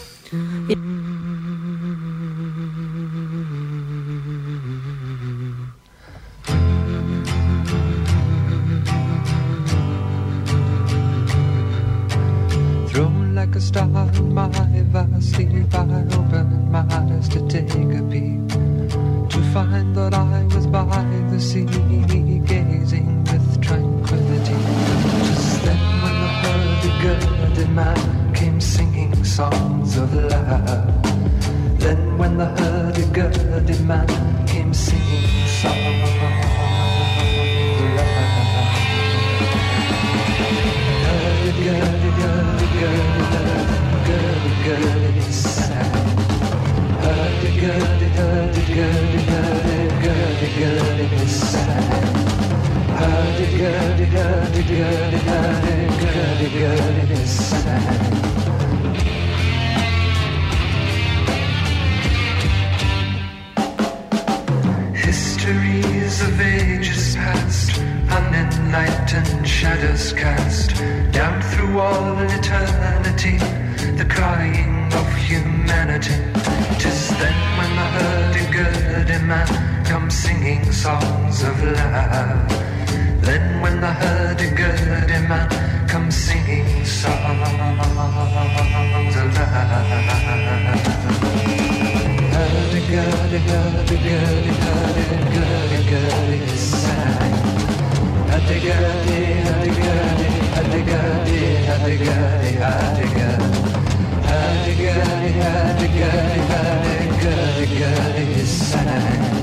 Thrown like a star in my vast sleep, I opened my eyes to take a peep, to find that I was by the sea, gazing with tranquility. Just then when the hurdy-gurdy man came singing songs of love, then when the hurdy-gurdy man came singing songs of love, hurdy-gurdy-gurdy-gurdy-gurdy sang. Hurdy-gurdy-gurdy-gurdy-gurdy-gurdy sang. Hurdy-gurdy-gurdy-gurdy-gurdy-gurdy sang. Histories of ages past, unenlightened shadows cast down through all eternity, the crying of humanity. 'Tis then when the hurdy-gurdy man comes singing songs of love. Then when the hurdy-gurdy man comes singing songs of love. Hurdy-gurdy-gurdy-gurdy-gurdy-gurdy sang. Hurdy-gurdy, hurdy-gurdy, hurdy-gurdy, hurdy-gurdy, hurdy-gurdy. Hurdy-gurdy, hurdy-gurdy, hurdy-gurdy, sang.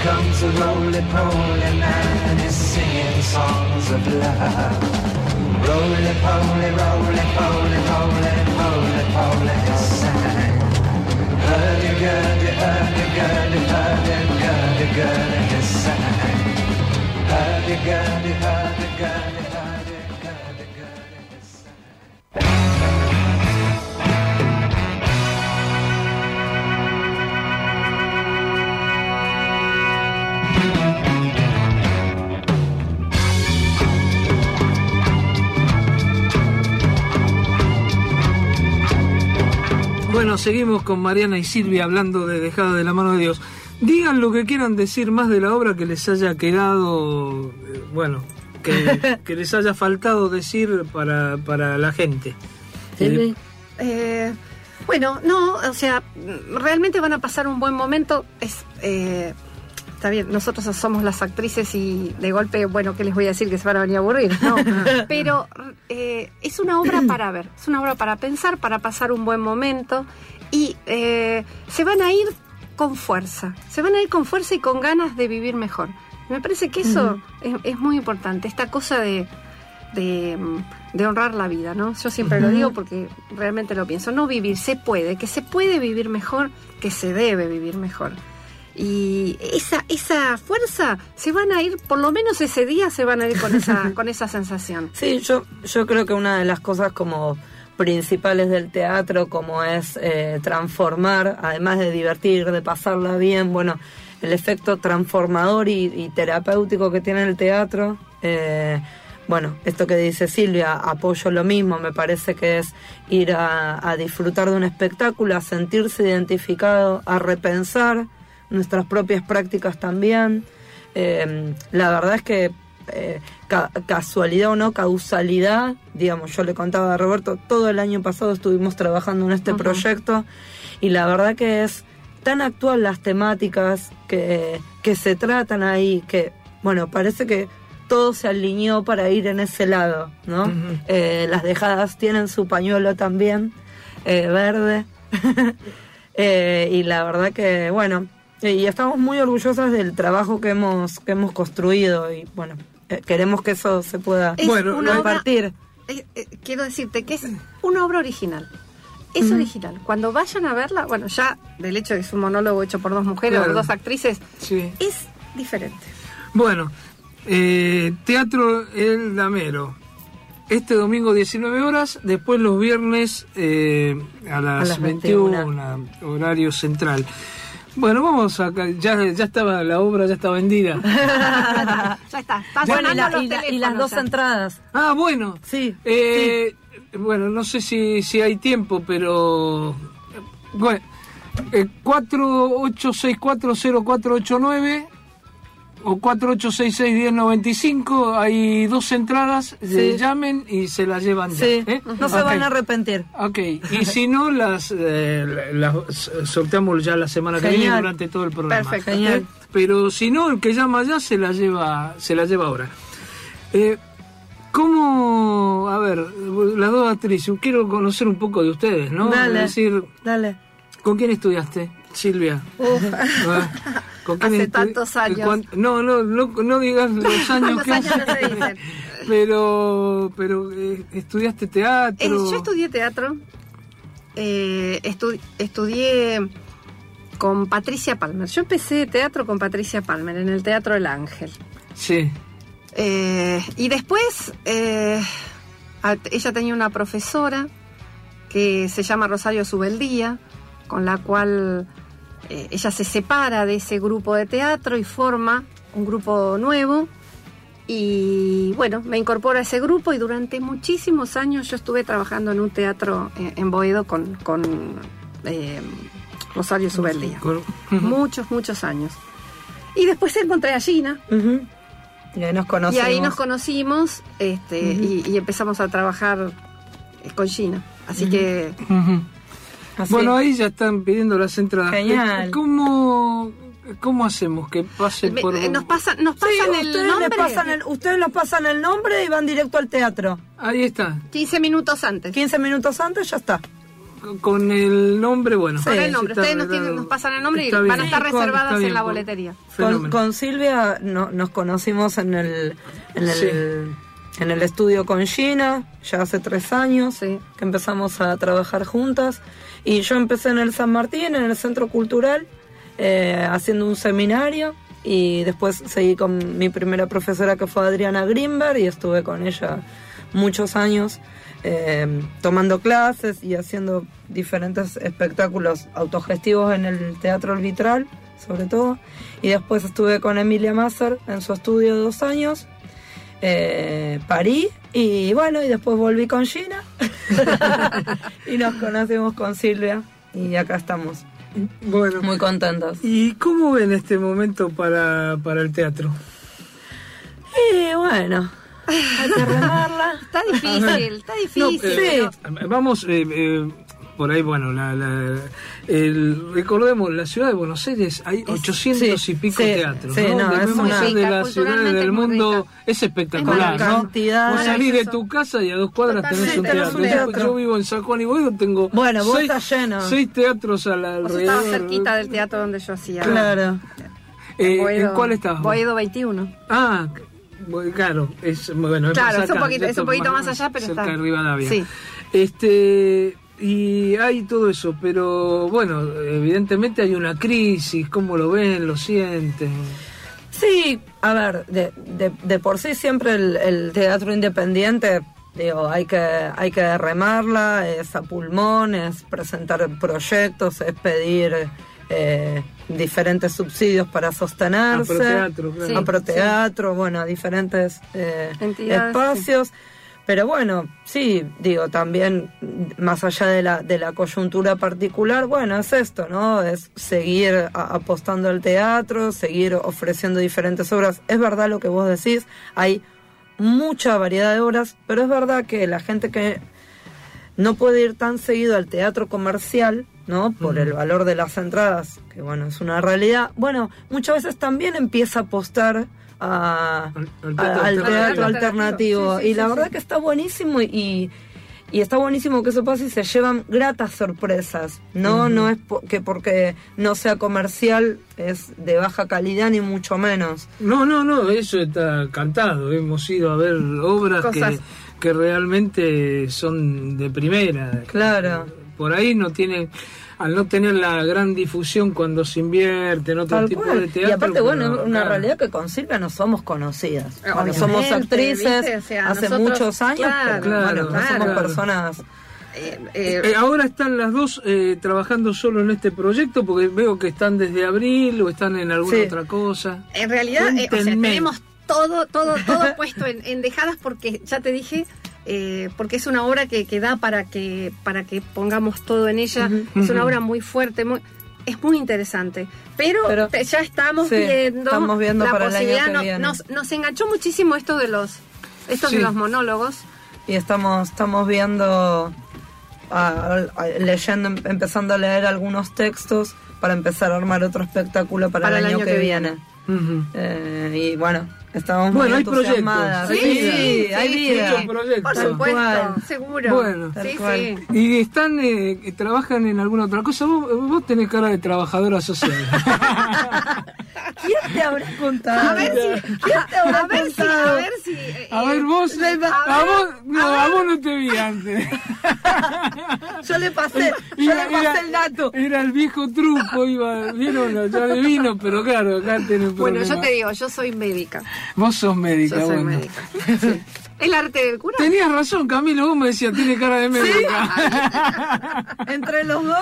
comes a roly-poly man, he's singing songs of love. Roly-poly, roly-poly, roly-poly, poly, he sang. Hurdy-gurdy, hurdy-gurdy, hurdy-gurdy-gurdy, he sang. Hurdy-gurdy, hurdy-gurdy, hurdy-gurdy-gurdy, he sang. Bueno, seguimos con Mariana y Silvia hablando de Dejada de la mano de Dios. Digan lo que quieran decir más de la obra que les haya quedado, bueno, que les haya faltado decir para la gente. Bueno, no, o sea, realmente van a pasar un buen momento. Está bien, nosotros somos las actrices y de golpe, bueno, ¿qué les voy a decir? Que se van a venir a aburrir, ¿no? Pero es una obra para ver, es una obra para pensar, para pasar un buen momento y se van a ir con fuerza, y con ganas de vivir mejor. Me parece que eso es muy importante, esta cosa de honrar la vida, ¿no? Yo siempre lo digo porque realmente lo pienso, no vivir, se puede vivir mejor, que se debe vivir mejor. Y esa fuerza se van a ir, por lo menos ese día se van a ir con esa sensación. Sí, yo creo que una de las cosas como principales del teatro, como es transformar, además de divertir, de pasarla bien, bueno, el efecto transformador y terapéutico que tiene el teatro. Bueno, esto que dice Silvia, apoyo lo mismo, me parece que es ir a disfrutar de un espectáculo, a sentirse identificado, a repensar nuestras propias prácticas también. La verdad es que casualidad o no, causalidad, digamos, yo le contaba a Roberto, todo el año pasado estuvimos trabajando en este proyecto y la verdad que es tan actual las temáticas que se tratan ahí, que bueno, parece que todo se alineó para ir en ese lado, ¿no? Las dejadas tienen su pañuelo también, verde, y la verdad que, bueno, y estamos muy orgullosas del trabajo que hemos construido y, bueno, queremos que eso se pueda compartir. Quiero decirte que es una obra original. Es original. Cuando vayan a verla, bueno, ya del hecho de que es un monólogo hecho por dos mujeres, por dos actrices, es diferente. Bueno, Teatro El Damero. Este domingo 19 horas, después los viernes a las 21, horario central. Bueno, vamos acá, ya estaba la obra, ya está vendida. Ya está. Bueno, y las dos entradas. Ah, bueno. Sí. Bueno, no sé si hay tiempo, pero bueno, 48640489 o 48661095, hay dos entradas, llamen y se las llevan ya. Sí, no se van a arrepentir. Ok, y si no, las sorteamos ya la semana que viene durante todo el programa. Perfecto. Genial. Pero si no, el que llama ya se la lleva ahora. ¿Cómo? A ver, las dos actrices, quiero conocer un poco de ustedes, ¿no? Dale, es decir, dale. ¿Con quién estudiaste, Silvia? ¿Con quién hace tantos años. No digas los años los que años hace. no se dicen. Pero estudiaste teatro. Yo estudié teatro. Estudié con Patricia Palmer. Yo empecé teatro con Patricia Palmer en el Teatro El Ángel. Sí. Y después ella tenía una profesora que se llama Rosario Subeldía, con la cual ella se separa de ese grupo de teatro y forma un grupo nuevo. Y bueno, me incorporo a ese grupo y durante muchísimos años yo estuve trabajando en un teatro en Boedo con Rosario Subeldía. Muchos años. Y después encontré a Gina. Y ahí nos conocimos. Y empezamos a trabajar con Gina. Así que... Así. Bueno, ahí ya están pidiendo las entradas. Genial. ¿Cómo hacemos que pasen por...? Nos pasan el nombre. Ustedes nos pasan el nombre y van directo al teatro. Ahí está. 15 minutos antes. 15 minutos antes ya está. con el nombre, bueno. Con el nombre, está ustedes arreglado. nos pasan el nombre y Está van bien. a estar Sí, con- reservadas está bien, en la con- boletería. Fenómeno. Con Silvia nos conocimos en el estudio con Gina, ya hace 3 años Sí. que empezamos a trabajar juntas. Y yo empecé en el San Martín, en el Centro Cultural, haciendo un seminario. Y después seguí con mi primera profesora, que fue Adriana Grimberg, y estuve con ella muchos años tomando clases y haciendo diferentes espectáculos autogestivos en el Teatro El Vitral, sobre todo. Y después estuve con Emilia Masser en su estudio 2 años. Parí y bueno, y después volví con Gina y nos conocimos con Silvia y acá estamos Bueno, muy contentos. ¿y cómo ven este momento para el teatro? Y bueno, hay que remarla. Está difícil, está difícil. Sí. Vamos, por ahí, bueno, recordemos, la ciudad de Buenos Aires hay 800 sí, y pico sí, teatros, sí, ¿no? no, es Debemos una- ser de rica, las ciudades culturalmente del es muy mundo, rica. es espectacular, Es ¿no? cantidad. Vos salís de Maravilloso. tu casa y a 2 cuadras tenés un Totalmente, teatro. tenés un teatro. Yo vivo en San Juan y Boedo, tengo Bueno, vos 6 estás lleno. 6 teatros Vos alrededor. estabas cerquita del teatro donde yo hacía. Claro. ¿En cuál estabas? Boedo 21. Ah, claro, es bueno, Claro, más es un acá, poquito- ya es un está poquito más allá, pero cerca está. de Rivadavia. Sí. Y hay todo eso, pero bueno, evidentemente hay una crisis. ¿Cómo lo ven? ¿Lo sienten? Sí, a ver, de por sí siempre el teatro independiente, digo, hay que remarla, es a pulmón, es presentar proyectos, es pedir diferentes subsidios para sostenerse. Aproteatro, claro. Sí. Aproteatro, bueno, a diferentes Entidades, espacios. Pero bueno, sí, digo, también más allá de la coyuntura particular, bueno, es esto, ¿no? Es seguir apostando al teatro, seguir ofreciendo diferentes obras. Es verdad lo que vos decís, hay mucha variedad de obras, pero es verdad que la gente que no puede ir tan seguido al teatro comercial, ¿no? Por el valor de las entradas, que bueno, es una realidad. Bueno, muchas veces también empieza a apostar al teatro alternativo. Sí, Y la sí, verdad sí. que está buenísimo y está buenísimo que eso pase y se llevan gratas sorpresas. No es que porque no sea comercial es de baja calidad ni mucho menos. No, eso está cantado. Hemos ido a ver obras Cosas. que realmente son de primera. Claro. Por ahí no tienen, al no tener la gran difusión cuando se invierte en otro Tal tipo cual. de teatro. Y aparte, bueno, pero es una acá- realidad que con Silvia no somos conocidas. Bueno, Obviamente, somos actrices ¿viste? O sea, hace nosotros- muchos años, claro, pero bueno, no claro, somos claro. personas. Ahora están las dos trabajando solo en este proyecto, porque veo que están desde abril o están en alguna Sí. otra cosa. En realidad, o sea, Cuéntenme. tenemos todo puesto en dejadas porque, ya te dije, porque es una obra que da para que pongamos todo en ella. Es una obra muy fuerte, es muy interesante. Pero ya estamos sí, estamos viendo la para el año posibilidad. que viene. Nos enganchó muchísimo esto de los Sí. de los monólogos. Y estamos viendo, leyendo, empezando a leer algunos textos para empezar a armar otro espectáculo para el año que viene. Y bueno, estamos muy Bueno, hay entusiasmadas. proyectos. Sí, hay vida. Muchos proyectos. Por Tal supuesto, cual. seguro. Bueno. Tal sí, cual. sí. Y están, trabajan en alguna otra cosa. Vos tenés cara de trabajadora social. ¿Quién te habrá contado? A ver si. A ver, vos. A vos no te vi antes. Yo le pasé el dato. Era el viejo truco, vieron, ya le vino, pero claro, acá tenés un Bueno, problema. yo te digo, yo soy médica. Vos sos médica, Yo soy bueno. médica. Sí. El arte del cura. Tenías razón, Camilo, vos me decías, tiene cara de médica. Entre los dos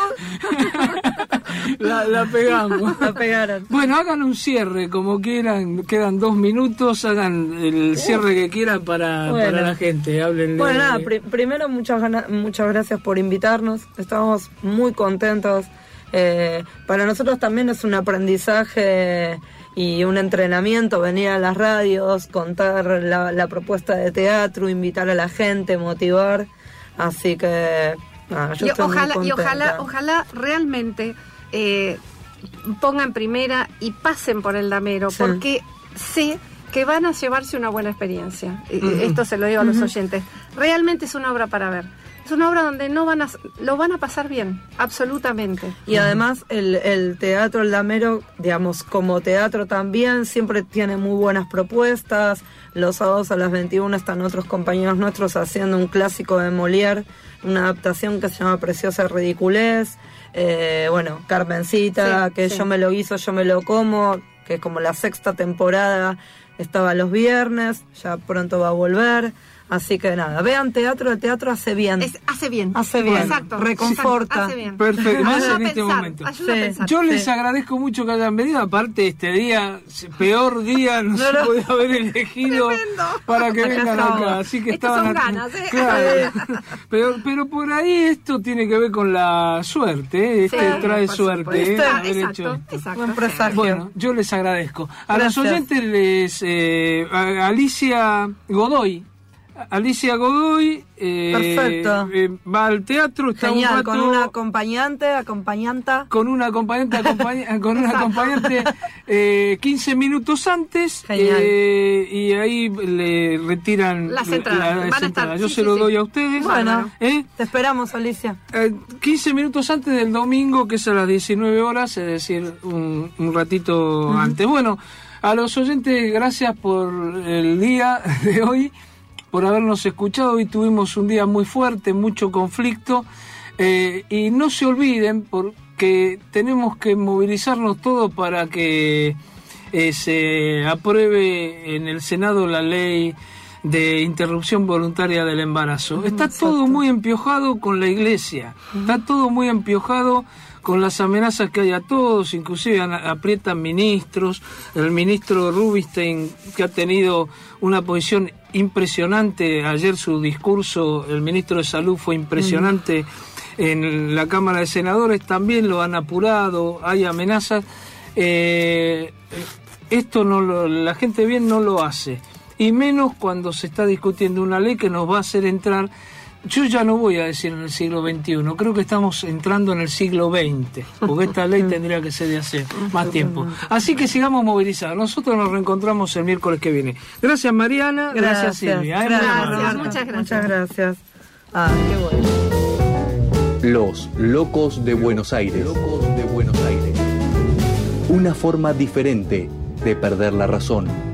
La pegamos. la pegaron. Bueno, hagan un cierre como quieran, quedan 2 minutos, hagan el cierre que quieran para la gente, háblenle. Bueno, nada, primero muchas gracias por invitarnos, estamos muy contentos. Para nosotros también es un aprendizaje y un entrenamiento venir a las radios, contar la propuesta de teatro, invitar a la gente, motivar, así que nada, yo estoy muy contenta. Ojalá realmente pongan primera y pasen por el Damero, Sí. porque sé que van a llevarse una buena experiencia. Esto se lo digo a los oyentes. Realmente es una obra para ver. Es una obra donde lo van a pasar bien, absolutamente. Y además el Teatro El Damero, digamos, como teatro también, siempre tiene muy buenas propuestas. Los sábados a las 21 están otros compañeros nuestros haciendo un clásico de Molière, una adaptación que se llama Preciosa Ridiculez. Bueno, Carmencita, Sí, que sí. Yo me lo guiso, yo me lo como, que es como la 6ª temporada, estaba los viernes, ya pronto va a volver. Así que nada, vean teatro, el teatro hace bien. Hace bien. Hace bien, Exacto. reconforta. Hace bien. Perfecto, más Ayuda en a este pensar, momento. ayuda a pensar. Yo les Sí. agradezco mucho que hayan venido. Aparte, este día, peor día no se podía haber elegido para que Acá vengan estamos. acá. Así que Estas estaban son ganas, ¿eh? Claro. pero por ahí esto tiene que ver con la suerte. ¿Eh? Sí, trae por suerte. supuesto. ¿eh? Ah, Haber hecho exacto, esto. exacto. Buen presagio. Bueno, yo les agradezco. A Gracias. los oyentes a Alicia Godoy. Perfecto. Va al teatro, está un Genial, rato con una acompañanta. con una acompañante 15 minutos antes. Genial. Y ahí le retiran Las entradas. Van a estar, entradas. Yo sí, se sí, lo sí. doy a ustedes. Bueno, ¿Eh? te esperamos, Alicia. 15 minutos antes del domingo, que es a las 19 horas, es decir, un ratito antes. Bueno, a los oyentes, gracias por el día de hoy, por habernos escuchado. Hoy tuvimos un día muy fuerte, mucho conflicto, y no se olviden, porque tenemos que movilizarnos todos para que se apruebe en el Senado la ley de interrupción voluntaria del embarazo. Está todo muy empiojado con la Iglesia, está todo muy empiojado con las amenazas que hay a todos, inclusive aprietan ministros. El ministro Rubinstein, que ha tenido una posición impresionante, ayer su discurso, el ministro de Salud, fue impresionante en la Cámara de Senadores, también lo han apurado, hay amenazas. Esto la gente bien no lo hace, y menos cuando se está discutiendo una ley que nos va a hacer entrar. Yo ya no voy a decir en el siglo XXI, creo que estamos entrando en el siglo XX, porque esta ley tendría que ser de hace más tiempo. Así que sigamos movilizados. Nosotros nos reencontramos el miércoles que viene. Gracias, Mariana. Gracias, Silvia. Gracias, muchas gracias. Muchas gracias. Ah, qué bueno. Los Locos de Buenos Aires. Una forma diferente de perder la razón.